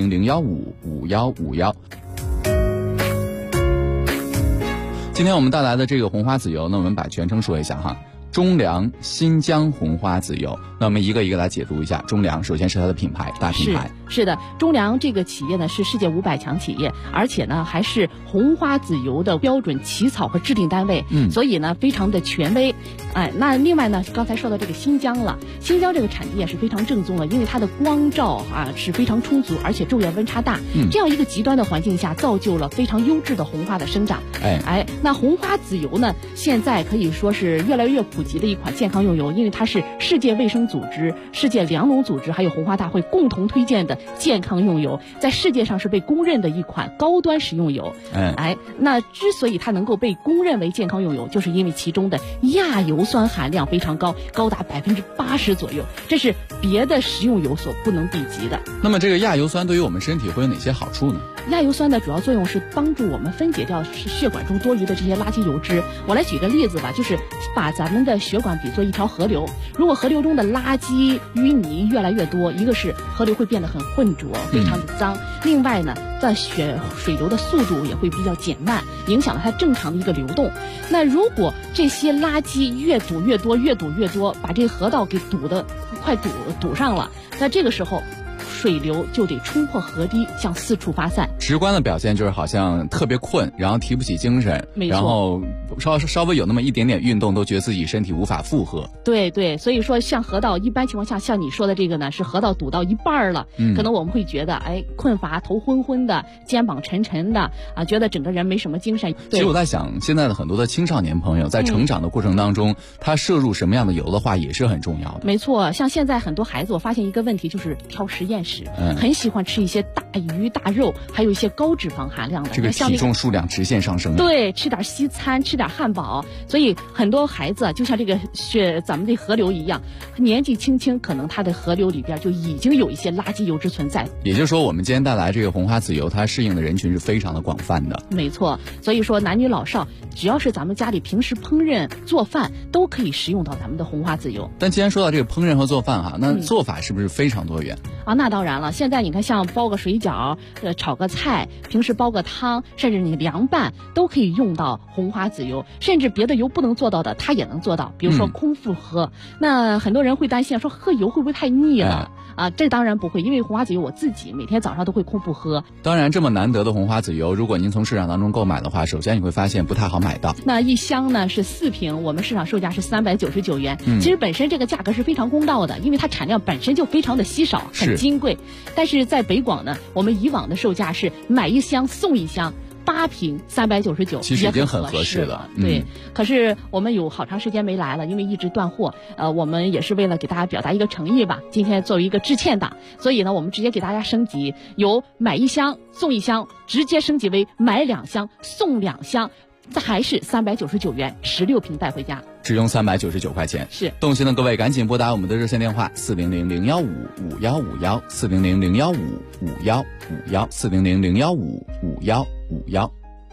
400-015-5151。今天我们带来的这个红花籽油呢，我们把全称说一下哈，中粮新疆红花籽油。那我们一个一个来解读一下。中粮首先是它的品牌，大品牌。 是的，中粮这个企业呢是世界500强企业，而且呢还是红花籽油的标准起草和制定单位，所以呢非常的权威。那另外呢，刚才说到这个新疆了，新疆这个产地也是非常正宗的，因为它的光照是非常充足，而且昼夜温差大，这样一个极端的环境下，造就了非常优质的红花的生长。那红花籽油呢，现在可以说是越来越普及的一款健康用油，因为它是世界卫生组织、世界粮农组织还有红花大会共同推荐的健康用油，在世界上是被公认的一款高端食用油。那之所以它能够被公认为健康用油，就是因为其中的亚油酸含量非常高，高达80%左右，这是别的食用油所不能比及的。 那么这个亚油酸对于我们身体会有哪些好处呢？ 亚油酸的主要作用是帮助我们分解掉血管中多余的这些垃圾油脂。我来举个例子吧，就是把咱们的血管比作一条河流，如果河流中的垃圾淤泥越来越多，一个是河流会变得很浑浊，非常的脏，另外呢在水流的速度也会比较减慢，影响了它正常的一个流动。那如果这些垃圾越堵越多，把这个河道给快堵上了，那这个时候水流就得冲破河堤，向四处发散。 直观的表现就是好像特别困，然后提不起精神，然后稍微有那么一点点运动，都觉得自己身体无法负荷。 对，所以说像河道一般情况下，像你说的这个呢，是河道堵到一半了，可能我们会觉得困乏、头昏昏的、肩膀沉沉的觉得整个人没什么精神。 其实我在想，现在的很多的青少年朋友在成长的过程当中，他摄入什么样的油的话也是很重要的。 没错，像现在很多孩子，我发现一个问题就是挑食厌食，很喜欢吃一些大鱼大肉，还有一些高脂肪含量的， 这个体重数量直线上升。 对，吃点西餐，吃点汉堡，所以很多孩子就像这个咱们的河流一样，年纪轻轻可能他的河流里边就已经有一些垃圾油脂存在。 也就是说，我们今天带来这个红花籽油，它适应的人群是非常的广泛的。 没错，所以说男女老少，只要是咱们家里平时烹饪做饭，都可以食用到咱们的红花籽油。 但既然说到这个烹饪和做饭那做法是不是非常多元？ 那当然了，现在你看像包个水饺、炒个菜，平时煲个汤，甚至你凉拌都可以用到红花籽油，甚至别的油不能做到的，它也能做到。比如说空腹喝，那很多人会担心说喝油会不会太腻了？这当然不会，因为红花籽油我自己每天早上都会空腹喝。 当然，这么难得的红花籽油，如果您从市场当中购买的话，首先你会发现不太好买到。 那一箱呢是4瓶，我们市场售价是399元。其实本身这个价格是非常公道的，因为它产量本身就非常的稀少，很金贵。但是在北广呢，我们以往的售价是买1箱送1箱。8瓶399， 其实已经很合适了。 对，可是我们有好长时间没来了，因为一直断货。我们也是为了给大家表达一个诚意吧，今天作为一个致歉档，所以呢，我们直接给大家升级，由买1箱送1箱，直接升级为买2箱送2箱，还是399元，16瓶带回家。 只用399块钱。 是， 动心的各位赶紧拨打我们的热线电话400-015-5151，400-015-5151，400-015-5151。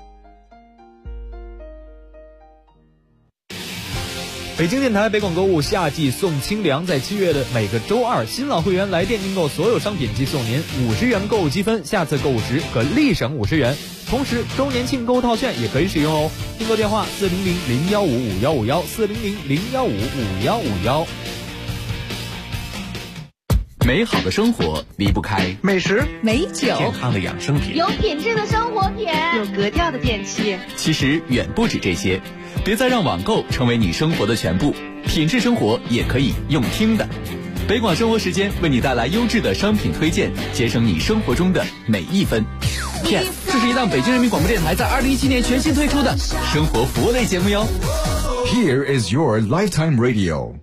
北京电台北广购物夏季送清凉，在7月的每个周2，新老会员来店订购所有商品即送您50元购物积分，下次购物时可立省50元。同时，周年庆购物套券也可以使用哦。订购电话400-015-5151，400-015-5151。 美好的生活离不开美食、 美酒、 健康的养生品， 有品质的生活品，有格调的电器。 其实远不止这些，别再让网购成为你生活的全部，品质生活也可以用听的。北广生活时间为你带来优质的商品推荐，节省你生活中的每一分。Yes， 这是一档北京人民广播电台在2017年全新推出的生活服务类节目哟。 Here is your lifetime radio。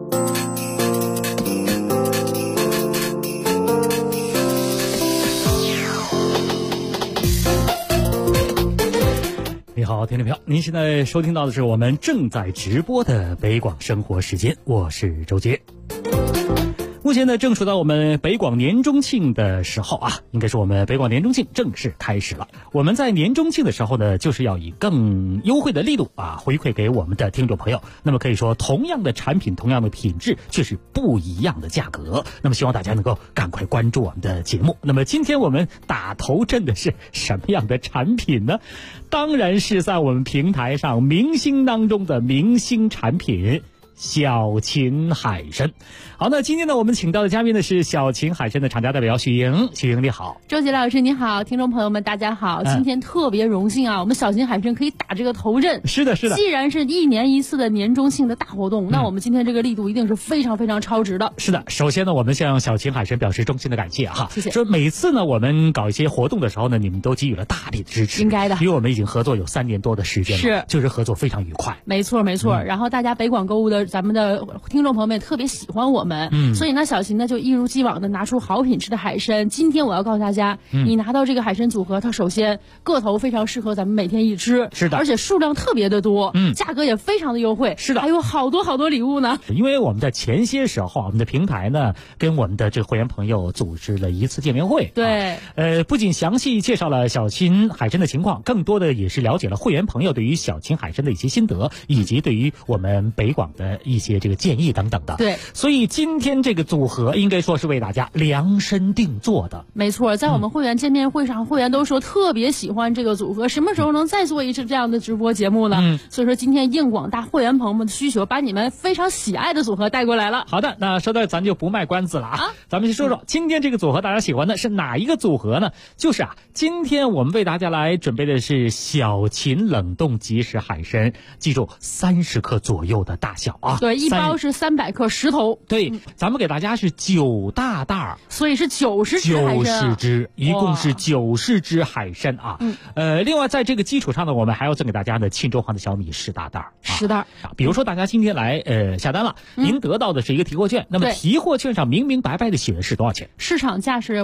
你好，听众朋友，您现在收听到的是我们正在直播的北广生活时间，我是周杰。目前呢，正处到我们北广年中庆的时候啊，应该说我们北广年中庆正式开始了。我们在年中庆的时候呢，就是要以更优惠的力度啊，回馈给我们的听众朋友。那么可以说，同样的产品，同样的品质，却是不一样的价格。那么希望大家能够赶快关注我们的节目。那么今天我们打头阵的是什么样的产品呢？当然是在我们平台上明星当中的明星产品。小秦海参。好，那今天呢，我们请到的嘉宾呢是小秦海参的厂家代表许莹。许莹你好。 周杰老师你好，听众朋友们大家好，今天特别荣幸啊，我们小秦海参可以打这个头阵。 是的，是的。 既然是1年1次的年中庆的大活动，那我们今天这个力度一定是非常非常超值的。 是的，首先呢，我们向小秦海参表示衷心的感谢哈， 谢谢。 说每次呢，我们搞一些活动的时候呢，你们都给予了大力的支持， 应该的， 因为我们已经合作有3年多的时间了， 是， 就是合作非常愉快。 没错，没错。然后大家北广购物的咱们的听众朋友们也特别喜欢我们，所以呢，小秦呢就一如既往的拿出好品质的海参。今天我要告诉大家，你拿到这个海参组合，它首先个头非常适合咱们每天一吃， 是的， 而且数量特别的多，价格也非常的优惠， 是的， 还有好多好多礼物呢。 因为我们在前些时候，我们的平台呢跟我们的这个会员朋友组织了一次见面会， 对， 不仅详细介绍了小秦海参的情况，更多的也是了解了会员朋友对于小秦海参的一些心得，以及对于我们北广的一些这个建议等等的。 对， 所以今天这个组合应该说是为大家量身定做的。 没错，在我们会员见面会上，会员都说特别喜欢这个组合，什么时候能再做一次这样的直播节目呢？所以说今天应广大会员朋友们的需求，把你们非常喜爱的组合带过来了。 好的，那说到咱就不卖关子了啊，咱们先说说今天这个组合大家喜欢的是哪一个组合呢？就是今天我们为大家来准备的是小秦冷冻即食海参，记住30克左右的大小啊。 对，一包是300克10头。 对，咱们给大家是9大袋， 所以是90只海参 ，90只，一共是90只海参啊。另外在这个基础上呢，我们还要赠给大家的庆州行的小米10大袋 ，10袋。 比如说大家今天来下单了，您得到的是一个提货券，那么提货券上明明白白的写的是多少钱？ 市场价是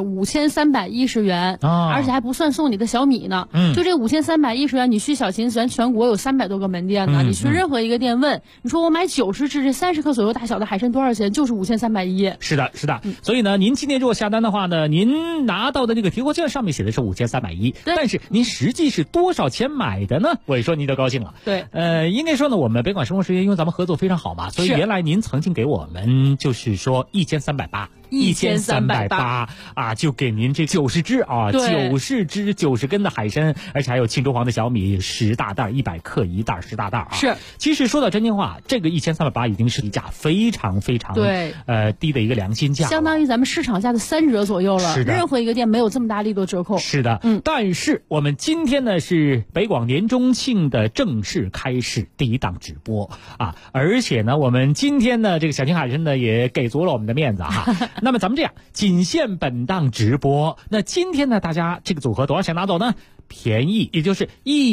5310元，而且还不算送你的小米呢。就这5310元，你去小秦咱全国有300多个门店呢，你去任何一个店问，你说我买90只这30克左右大小的海参多少钱？就是5310。 是的，是的。所以呢，您今天如果下单的话呢，您拿到的那个提货券上面写的是5310，但是您实际是多少钱买的呢？我一说您就高兴了。 对， 应该说呢，我们北广生活时间因为咱们合作非常好嘛，所以原来您曾经给我们就是说1380， 1380 啊，就给您这90只啊，90只90根的海参，而且还有庆州黄的小米10大袋，100克一袋10大袋啊。 是， 其实说到真心话，这个1380已经是一价非常非常低的一个良心价， 相当于咱们市场价的3折左右了。 是的， 任何一个店没有这么大力度折扣。 是的，但是我们今天呢是北广年中庆的正式开始第一档直播啊，而且呢我们今天呢这个小青海参呢也给足了我们的面子哈。那么咱们这样，仅限本档直播。那今天呢大家这个组合多少钱拿走呢？便宜，也就是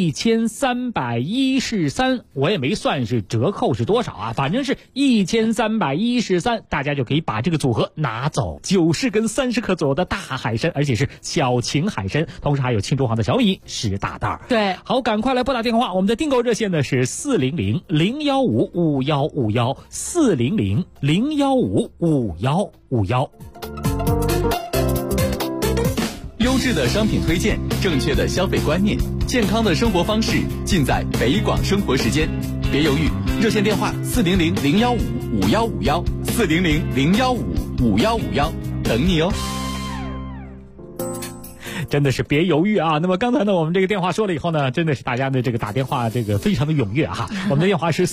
1313，我也没算是折扣是多少啊，反正是1313，大家就可以把这个组合拿走，90根30克左右的大海参，而且是小青海参，同时还有庆州黄的小米10大袋。 对， 好，赶快来拨打电话，我们的订购热线呢是400-015-5151，400-015-5151。 优质的商品推荐，正确的消费观念，健康的生活方式，尽在北广生活时间。别犹豫，热线电话400-015-5151，400-015-5151，等你哦。 真的是别犹豫啊！那么刚才呢，我们这个电话说了以后呢，真的是大家的这个打电话这个非常的踊跃哈。我们的电话是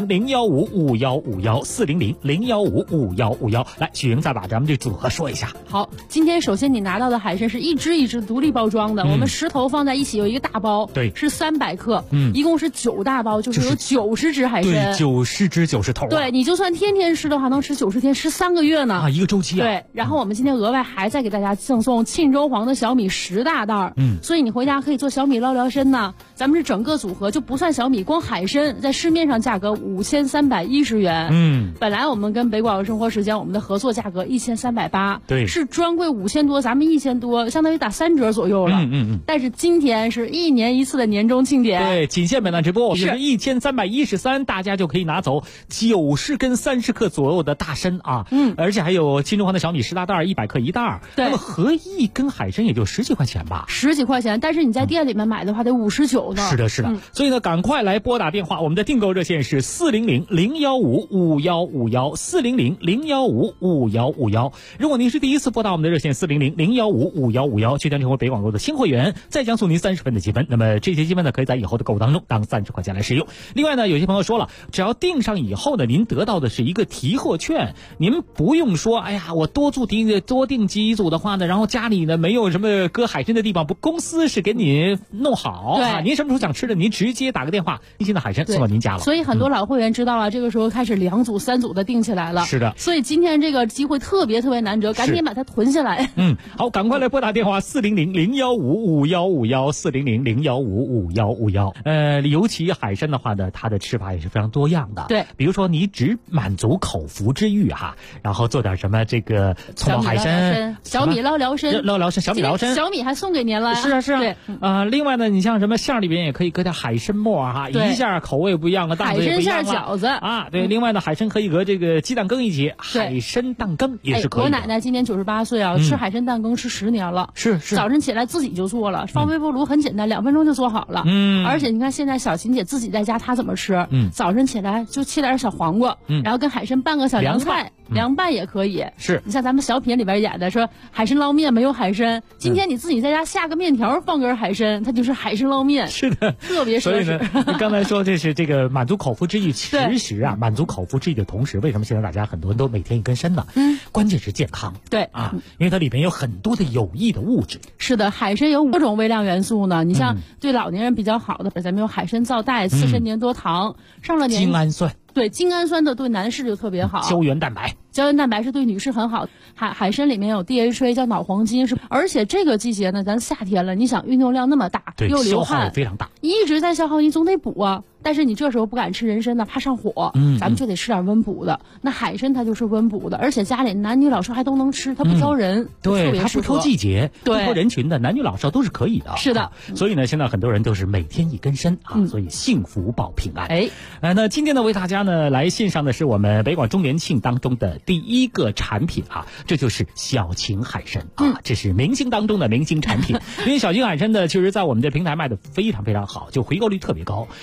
400-015-5151，400-015-5151。来，许莹再把咱们这组合说一下。 好，今天首先你拿到的海参是一只一只独立包装的，我们10头放在一起有一个大包， 对， 是300克，一共是9大包，就是有90只海参， 对，90只90头， 对，你就算天天吃的话，能吃90天，13个月呢啊，一个周期啊。 对，然后我们今天额外还再给大家赠送庆州黄的小米10大袋，所以你回家可以做小米捞辽参呢。咱们这整个组合就不算小米，光海参在市面上价格5310元，本来我们跟北广生活时间我们的合作价格1380， 对， 是专柜5000多，咱们1000多，相当于打3折左右了，但是今天是1年1次的年终庆典， 对，仅限本档直播，是1313，大家就可以拿走90根30克左右的大参啊，而且还有庆州黄的小米10大袋，100克一袋， 对， 那么合一根海参也就10几块钱吧 ，10几块钱，但是你在店里面买的话得59呢。 是的，是的，所以呢，赶快来拨打电话，我们的订购热线是400-015-5151，400-015-5151。如果您是第一次拨打我们的热线400-015-5151，就将成为北广购的新会员，再将送您30分的积分。那么这些积分呢，可以在以后的购物当中当30块钱来使用。另外呢，有些朋友说了，只要订上以后呢，您得到的是一个提货券，您不用说，哎呀，我多订几组的话呢，然后家里呢没有什么搁海参的地方，不，公司是给你弄好， 对， 您什么时候想吃的，您直接打个电话，新鲜的海参送到您家了。 所以很多老会员知道了，这个时候开始2组3组的订起来了。 是的， 所以今天这个机会特别难得，赶紧把它囤下来。 好，赶快来拨打电话400-015-5151，400-015-5151。尤其海参的话呢，它的吃法也是非常多样的。 对， 比如说你只满足口腹之欲哈，然后做点什么这个葱爆海参、 小米捞辽参、 小米捞参， 小米还送给您了。 是啊。 对， 另外呢，你像什么馅里边也可以搁点海参末哈，一下口味不一样了，档次也不一样了。 海参馅饺子啊，对。另外呢，海参可以和这个鸡蛋羹一起，海参蛋羹也是可以的。 我奶奶今年98岁啊，吃海参蛋羹吃10年了。 是。 早晨起来自己就做了，放微波炉很简单，2分钟就做好了。而且你看现在小琴姐自己在家，她怎么吃？早晨起来就切点小黄瓜，然后跟海参拌个小凉菜，凉拌也可以。 是。 你像咱们小品里边演的说海参捞面没有海参，今天你自己在家下个面条放根海参，它就是海参捞面。 是的， 特别奢侈。 所以呢，你刚才说这是这个满足口腹之欲，其实啊，满足口腹之欲的同时，为什么现在大家很多人都每天一根参呢？关键是健康。 对啊，因为它里面有很多的有益的物质。 是的，海参有5种微量元素呢。你像对老年人比较好的，咱们有海参皂苷、刺参粘多糖，上了年精氨酸。 对，精氨酸的对男士就特别好。 胶原蛋白是对女士很好。海参里面有 DHA 叫脑黄金，而且这个季节呢，咱夏天了，你想运动量那么大，又流汗， 消耗也非常大， 一直在消耗，你总得补啊。但是你这时候不敢吃人参呢，怕上火，咱们就得吃点温补的。那海参它就是温补的，而且家里男女老少还都能吃，它不挑人， 对，它不挑季节，不挑人群的，男女老少都是可以的。 是的， 所以呢，现在很多人都是每天一根参啊，所以幸福保平安。那今天呢，为大家呢来献上的是我们北广周年庆当中的第一个产品啊，这就是小青海参啊，这是明星当中的明星产品。因为小青海参呢，其实在我们的平台卖的非常非常好，就回购率特别高。因为小青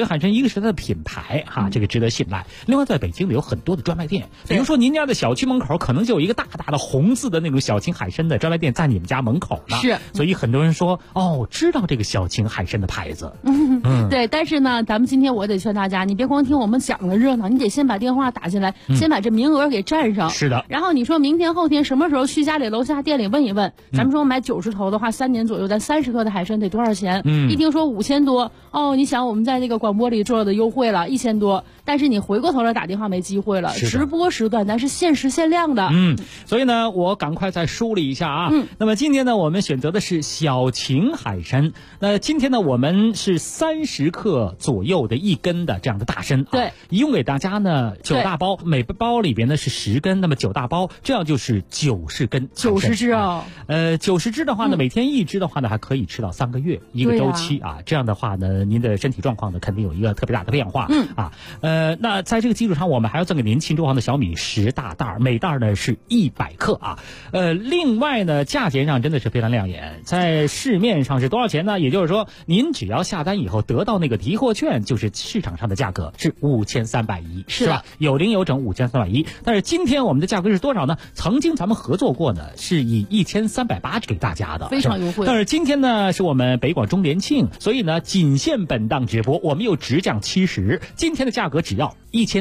秦海参一个是它的品牌哈，这个值得信赖。另外，在北京呢有很多的专卖店，比如说您家的小区门口可能就有一个大大的红字的那种小秦海参的专卖店在你们家门口呢。 是， 所以很多人说知道这个小秦海参的牌子。 对，但是呢，咱们今天我得劝大家，你别光听我们讲的热闹，你得先把电话打进来，先把这名额给占上。 是的。 然后你说明天后天什么时候去家里楼下店里问一问，咱们说买90头的话，3年左右，咱30克的海参得多少钱？一听说5000多，你想我们在这个广播里做的优惠了1000多，但是你回过头来打电话没机会了，直播时段咱是限时限量的。 所以呢，我赶快再梳理一下啊。那么今天呢，我们选择的是小秦海参。那今天呢，我们是30克左右的1根的这样的大参。 对， 一共给大家呢9大包，每包里边呢是10根，那么9大包，这样就是90根。 90只哦。 90只的话呢，每天1只的话呢，还可以吃到3个月一个周期啊。这样的话呢，您的身体状况呢肯定有一个特别大的变化。那在这个基础上，我们还要赠给您秦州行的小米10大袋，每袋呢是100克啊。另外呢，价钱上真的是非常亮眼，在市面上是多少钱呢？也就是说，您只要下单以后得到那个提货券，就是市场上的价格是5310，是吧？有零有整5310。但是今天我们的价格是多少呢？曾经咱们合作过呢，是以1380给大家的， 非常优惠。 但是今天呢，是我们北广周年庆，所以呢，仅限本档直播，我们又直降70，今天的价格只要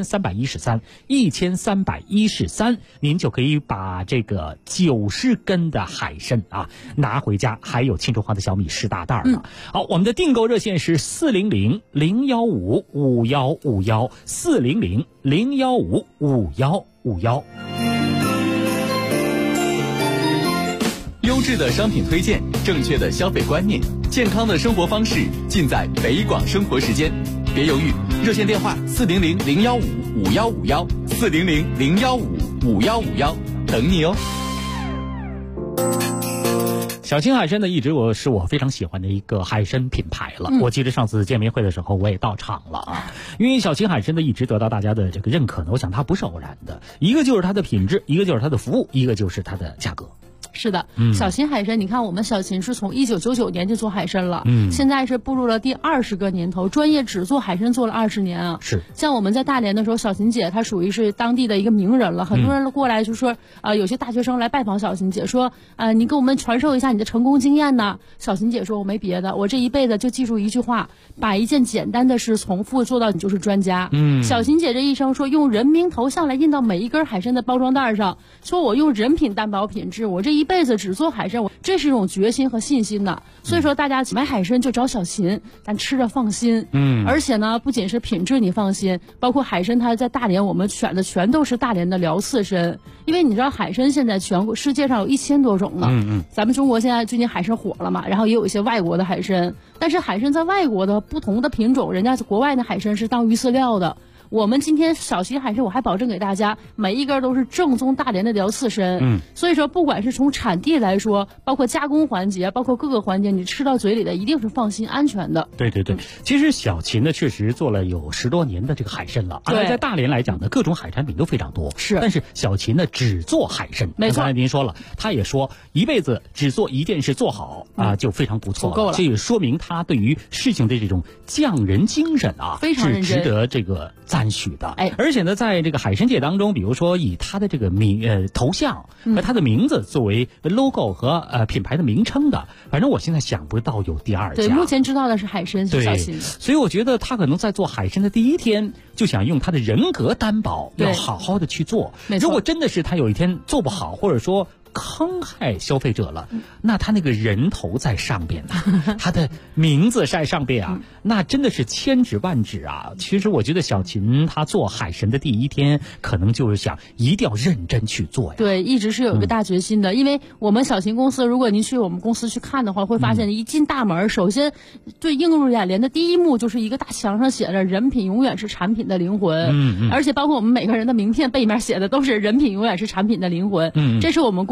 1313，您就可以把这个90根的海参啊拿回家，还有秦州行的小米10大袋呢。好，我们的订购热线是400-015-5151，400-015-5151。 优质的商品推荐，正确的消费观念，健康的生活方式，尽在北广生活时间。别犹豫，热线电话400-015-5151，400-015-5151，等你哦。 小秦海参呢，一直是我非常喜欢的一个海参品牌了。我记得上次见面会的时候，我也到场了啊。因为小秦海参呢，一直得到大家的这个认可呢，我想它不是偶然的，一个就是它的品质，一个就是它的服务，一个就是它的价格。 是的，小秦海参，你看我们小秦是从1999年就做海参了，现在是步入了第20个年头，专业只做海参做了20年啊。 是， 像我们在大连的时候，小秦姐她属于是当地的一个名人了，很多人过来就说，有些大学生来拜访小秦姐，说，你给我们传授一下你的成功经验呢。小秦姐说，我没别的，我这一辈子就记住一句话，把一件简单的事重复做到你就是专家。小秦姐这一生说，用人名头像来印到每一根海参的包装袋上，说我用人品担保品质，我这一辈子只做海参，这是一种决心和信心的。所以说大家买海参就找小秦，咱吃着放心。而且呢，不仅是品质你放心，包括海参它在大连我们选的全都是大连的辽刺参，因为你知道海参现在全国世界上有1000多种了。咱们中国现在最近海参火了嘛，然后也有一些外国的海参，但是海参在外国的不同的品种，人家国外的海参是当鱼饲料的。我们今天小秦海参，我还保证给大家每一根都是正宗大连的辽刺参。所以说不管是从产地来说，包括加工环节，包括各个环节，你吃到嘴里的一定是放心安全的。 对，其实小秦呢确实做了有10多年的这个海参了，而在大连来讲呢，各种海产品都非常多。 是， 但是小秦呢只做海参。 没错， 刚才您说了，他也说一辈子只做一件事做好就非常不错了， 足够了。 这也说明他对于事情的这种匠人精神非常认真， 是值得这个赞许的。而且呢，在这个海参界当中，比如说以他的这个头像和他的名字作为 logo 和品牌的名称的，反正我现在想不到有第二家。 对，目前知道的是海参是小秦。 所以我觉得他可能在做海参的第一天就想用他的人格担保，要好好的去做。如果真的是他有一天做不好，或者说坑害消费者了，那他那个人头在上边呢，他的名字在上边啊，那真的是千指万指啊。其实我觉得小秦他做海参的第一天，可能就是想一定要认真去做呀。 对，一直是有一个大决心的。因为我们小秦公司，如果您去我们公司去看的话，会发现一进大门，首先最映入眼帘的第一幕就是一个大墙上写着"人品永远是产品的灵魂"。而且包括我们每个人的名片背面写的都是"人品永远是产品的灵魂"。这是我们公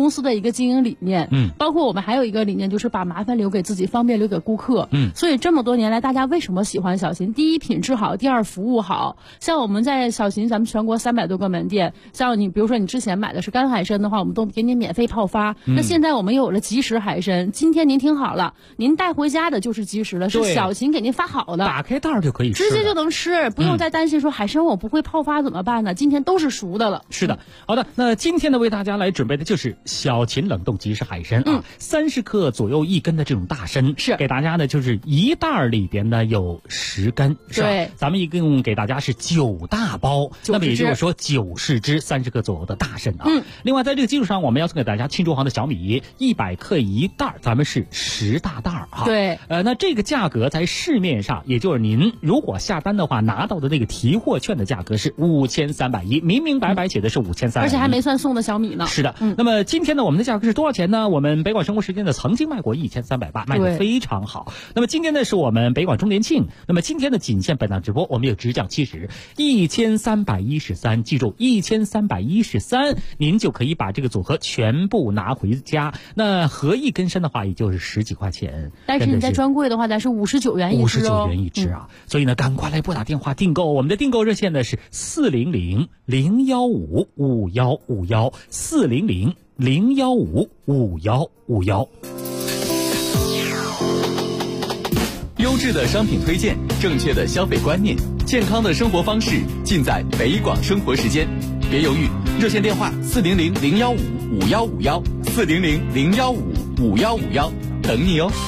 公司的一个经营理念。包括我们还有一个理念，就是把麻烦留给自己，方便留给顾客。所以这么多年来，大家为什么喜欢小秦？第一，品质好；第二，服务好。像我们在小秦，咱们全国300多个门店，像你比如说你之前买的是干海参的话，我们都给你免费泡发。那现在我们又有了即食海参，今天您听好了，您带回家的就是即食的，是小秦给您发好的， 打开袋就可以吃， 直接就能吃，不用再担心说海参我不会泡发怎么办呢？今天都是熟的了。 是的，好的，那今天呢为大家来准备的就是小秦冷冻即食海参啊，30克左右1根的这种大参， 是给大家呢就是一袋里边呢有10根，是吧？ 对， 咱们一共给大家是9大包，那么也就是说90只30克左右的大参啊。另外在这个基础上，我们要送给大家庆州行的小米100克一袋，咱们是10大袋啊。 对， 那这个价格在市面上，也就是您如果下单的话，拿到的那个提货券的价格是5310，明明白白写的是5310， 而且还没算送的小米呢。 是的，那么今天呢，我们的价格是多少钱呢？我们北广生活时间呢曾经卖过1380，卖得非常好。那么今天呢是我们北广周年庆，那么今天的仅限本档直播，我们有直降70 1313，记住1313，您就可以把这个组合全部拿回家。那合一根参的话，也就是10几块钱， 但是你在专柜的话，咱是59元一只 59元一只啊。所以呢，赶快来拨打电话订购，我们的订购热线呢是400-015-5151，400-015-5151。 优质的商品推荐，正确的消费观念，健康的生活方式，尽在北广生活时间。别犹豫，热线电话400-015-5151，400-015-5151，等你哦。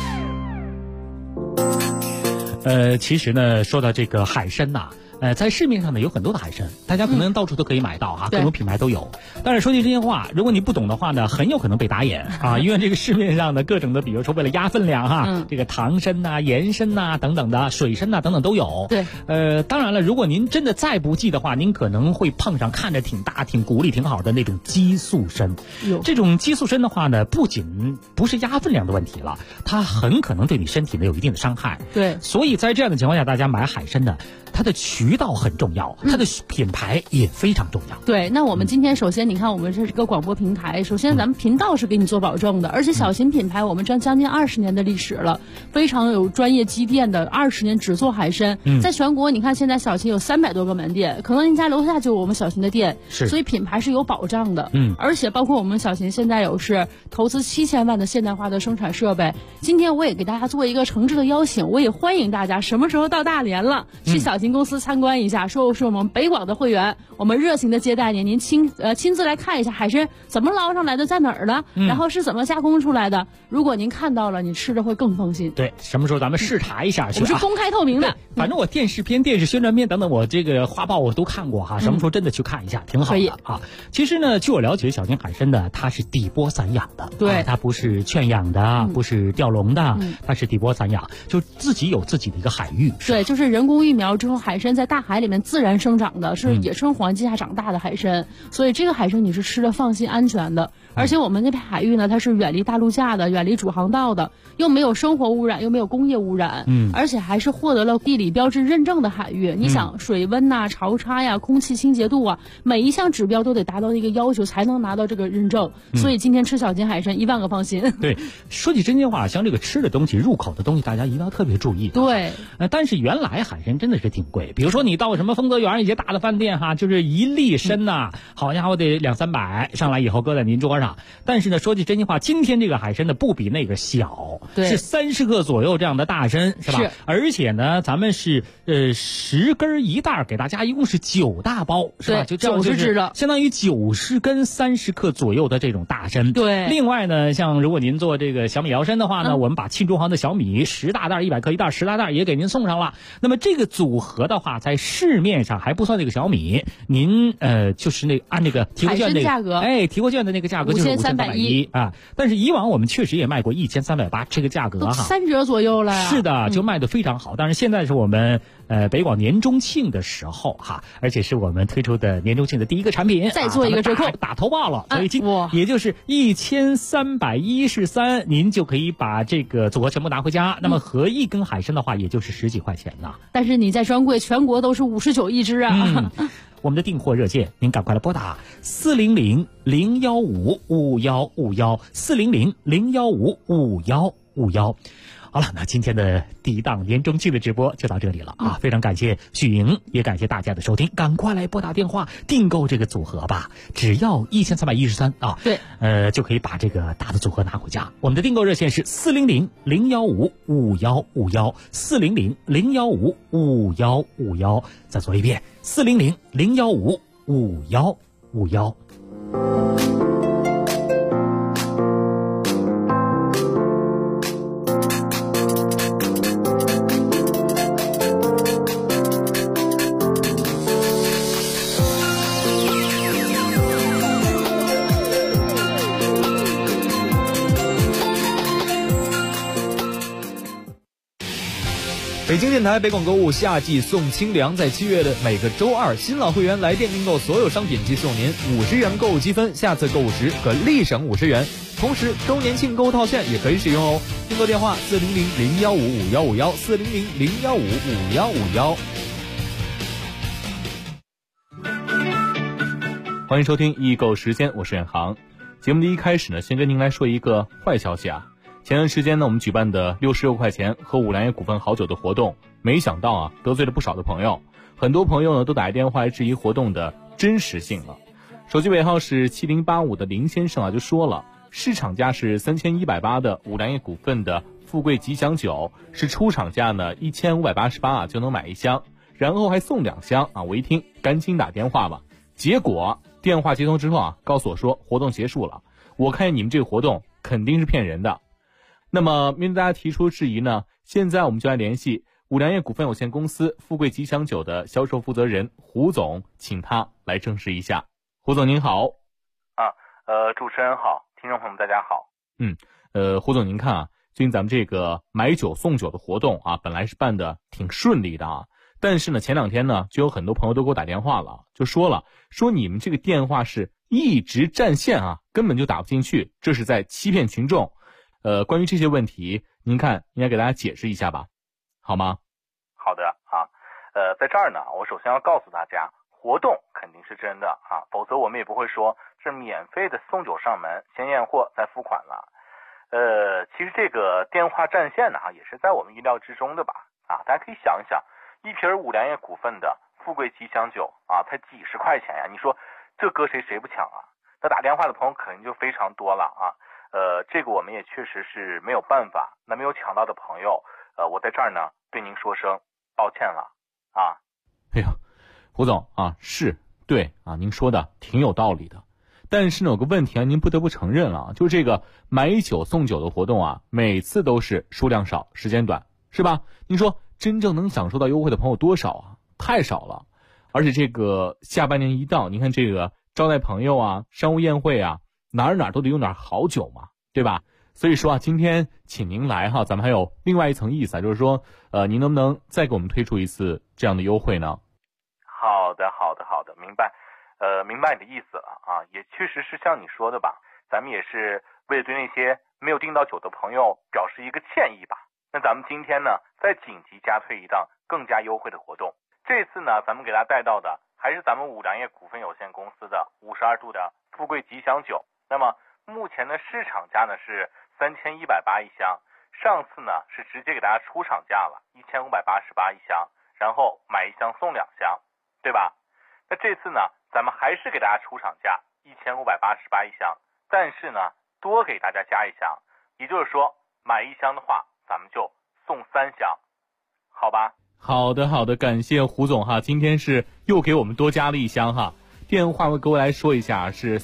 其实呢，说到这个海参呐，在市面上呢有很多的海参，大家可能到处都可以买到哈，各种品牌都有。但是说句真心话，如果你不懂的话呢，很有可能被打眼啊，因为这个市面上的各种的，比如说为了压分量哈，这个糖参呐、盐参呐等等的，水参呐等等都有。 对， 当然了，如果您真的再不济的话，您可能会碰上看着挺大、挺骨力挺好的那种激素参。这种激素参的话呢，不仅不是压分量的问题了，它很可能对你身体呢有一定的伤害。 对， 所以在这样的情况下，大家买海参呢，它的渠道很重要，它的品牌也非常重要。 对，那我们今天首先你看，我们这是个广播平台，首先咱们频道是给你做保证的，而且小秦品牌我们将近20年的历史了，非常有专业积淀的，20年只做海参。在全国你看现在小秦有300多个门店，可能您家楼下就有我们小秦的店，所以品牌是有保障的。而且包括我们小秦现在有是投资7000万的现代化的生产设备。今天我也给大家做一个诚挚的邀请，我也欢迎大家什么时候到大连了，去小秦公司参观一下，说是我们北广的会员，我们热情的接待您，您亲自来看一下海参怎么捞上来的，在哪儿呢？然后是怎么加工出来的。如果您看到了，你吃着会更放心。 对，什么时候咱们视察一下去？ 我们是公开透明的。 反正我电视片、电视宣传片等等，我这个画报我都看过哈。什么时候真的去看一下，挺好的啊。其实呢，据我了解，小秦海参呢，它是底波散养的， 对， 它不是圈养的，不是钓笼的，它是底波散养，就自己有自己的一个海域。 对，就是人工育苗之后，海参在大海里面自然生长的，是野生环境下长大的海参，所以这个海参你是吃的放心安全的。而且我们那片海域呢，它是远离大陆架的，远离主航道的，又没有生活污染，又没有工业污染，而且还是获得了地理标志认证的海域。你想水温呐、潮差呀、空气清洁度啊，每一项指标都得达到一个要求才能拿到这个认证。所以今天吃小秦海参10000个放心。 对，说起真心话，像这个吃的东西、入口的东西，大家一定要特别注意。 对， 但是原来海参真的是挺贵，比如说你到什么丰泽园一些大的饭店哈，就是一粒参呐，好家伙得200-300，上来以后搁在您桌上。但是呢，说句真心话，今天这个海参呢不比那个小，是30克左右这样的大参，是吧？是。而且呢，咱们是10根一袋，给大家一共是9大包，是吧？就 90只的， 相当于90根30克左右的这种大参。 对。 另外呢，像如果您做这个小米摇参的话呢，我们把庆州行的小米10大袋100克一袋，10大袋也给您送上了。那么这个组合的话，在市面上还不算那个小米，您就是按那个提货券那个价格， 提货券的那个价格就是5310啊。但是以往我们确实也卖过1380，这个价格哈 3折左右了呀。 是的，就卖得非常好。但是现在是我们北广年中庆的时候哈，而且是我们推出的年中庆的第一个产品， 再做一个折扣， 打头报了，所以也就是1313，您就可以把这个组合全部拿回家。那么合一根海参的话，也就是10几块钱呢。 但是你在专柜全国都是59一只啊。 我们的订货热线，您赶快来拨打400-015-5151，400-015-5151。好了，那今天的第一档年中庆的直播就到这里了啊！非常感谢许莹，也感谢大家的收听，赶快来拨打电话订购这个组合吧，只要1313啊！ 对， 就可以把这个大的组合拿回家。我们的订购热线是400-015-5151，400-015-5151。再说一遍，400-015-5151。 北京电台北广购物夏季送清凉，在7月的每个周二，新老会员来电订购所有商品即送您50元购物积分，下次购物时可立省50元。同时，周年庆购物套券也可以使用哦。订购电话400-015-5151，400-015-5151。 欢迎收听易购时间，我是远航。节目的一开始呢，先跟您来说一个坏消息啊。前段时间呢，我们举办的66块钱喝五粮液股份好酒的活动，没想到啊，得罪了不少的朋友。很多朋友呢都打来电话来质疑活动的真实性了。手机尾号是7085的林先生啊，就说了，市场价是3180的五粮液股份的富贵吉祥酒，是出厂价呢1588啊就能买一箱，然后还送2箱啊。我一听，赶紧打电话吧。结果电话接通之后啊，告诉我说活动结束了。我看见你们这个活动肯定是骗人的。那么面对大家提出质疑呢，现在我们就来联系五粮液股份有限公司富贵吉祥酒的销售负责人胡总，请他来证实一下。胡总您好。 主持人好，听众朋友们大家好。 胡总您看啊，最近咱们这个买酒送酒的活动啊，本来是办的挺顺利的啊，但是呢前2天呢就有很多朋友都给我打电话了，就说你们这个电话是一直占线啊，根本就打不进去，这是在欺骗群众。关于这些问题，您看应该给大家解释一下吧，好吗？ 好的啊，在这儿呢，我首先要告诉大家，活动肯定是真的啊，否则我们也不会说是免费的送酒上门，先验货再付款了。其实这个电话占线呢，也是在我们意料之中的吧？啊，大家可以想一想，一瓶五粮液股份的富贵吉祥酒啊，才几十块钱呀，你说这搁谁不抢啊？那打电话的朋友肯定就非常多了啊。这个我们也确实是没有办法。那没有抢到的朋友，我在这儿呢对您说声抱歉了啊。 哎呀，胡总啊，是对啊，您说的挺有道理的。但是呢，有个问题啊，您不得不承认了，就是这个买酒送酒的活动啊，每次都是数量少，时间短，是吧？您说真正能享受到优惠的朋友多少啊？太少了。而且这个下半年一到，您看这个招待朋友啊，商务宴会啊，哪儿都得用点好酒嘛，对吧？所以说啊，今天请您来哈，咱们还有另外一层意思啊，就是说，您能不能再给我们推出一次这样的优惠呢？ 好的，明白，明白你的意思了啊，也确实是像你说的吧，咱们也是为了对那些没有订到酒的朋友表示一个歉意吧。那咱们今天呢，再紧急加推一档更加优惠的活动。这次呢，咱们给大家带到的还是咱们五粮液股份有限公司的52度的富贵吉祥酒。那么目前的市场价呢是3180一箱，上次呢是直接给大家出厂价了1588一箱，然后买1箱送2箱，对吧？那这次呢，咱们还是给大家出厂价1588一箱，但是呢多给大家加1箱，也就是说买1箱的话，咱们就送3箱，好吧？ 好的，感谢胡总哈，今天是又给我们多加了1箱哈。电话我给我来说一下，是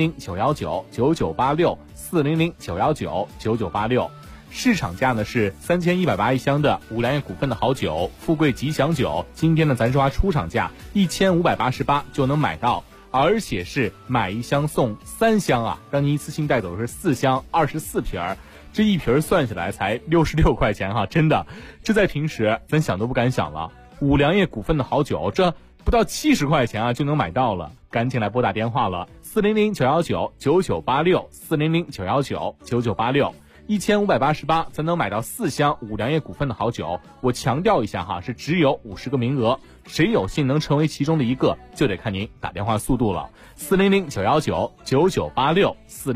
400-919-9986，400-919-9986。市场价呢是3180一箱的五粮液股份的好酒富贵吉祥酒，今天呢咱说出厂价1588就能买到，而且是买1箱送3箱啊，让您一次性带走的是4箱24瓶，这一瓶算下来才66块钱哈，真的，这在平时咱想都不敢想了。五粮液股份的好酒，这不到70块钱啊就能买到了，赶紧来拨打电话了，400-919-9986，400-919-9986。 1588才能买到4箱五粮液股份的好酒。我强调一下哈，是只有50个名额，谁有幸能成为其中的一个，就得看您打电话速度了。400-919-9986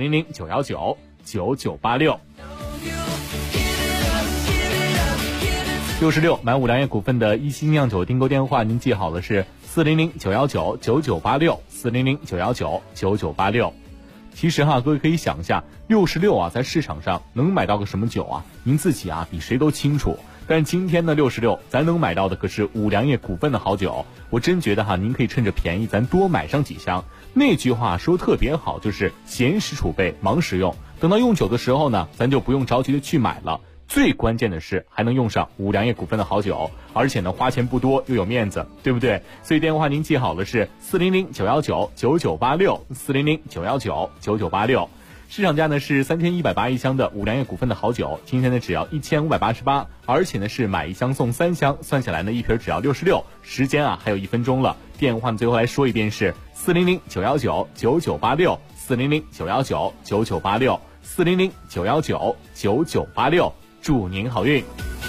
400-919-9986。66买五粮液股份的一星酿酒订购电话，您记好了是400-919-9986 400-919-9986。其实哈，各位可以想一下，66啊，在市场上能买到个什么酒啊？您自己啊比谁都清楚。但今天的66，咱能买到的可是五粮液股份的好酒。我真觉得哈，您可以趁着便宜，咱多买上几箱。那句话说特别好，就是闲时储备，忙时用。等到用酒的时候呢，咱就不用着急的去买了。最关键的是还能用上五粮液股份的好酒，而且呢花钱不多又有面子，对不对？所以电话您记好了是400-919-9986 400-919-9986。市场价呢是3180一箱的五粮液股份的好酒，今天呢只要1588，而且呢是买一箱送3箱，算下来呢一瓶只要66。时间啊还有1分钟了，电话呢最后来说一遍是400-919-9986 400-919-9986 400-919-9986。祝您好运。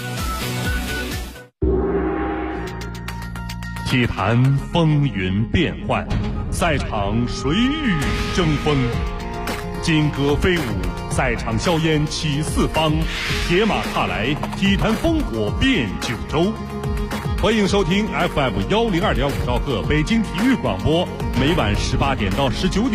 体坛风云变幻，赛场谁与争锋？金戈飞舞，赛场硝烟起四方，铁马踏来，体坛烽火遍九州。欢迎收听 FM 102.5兆赫北京体育广播，每晚18点到19点。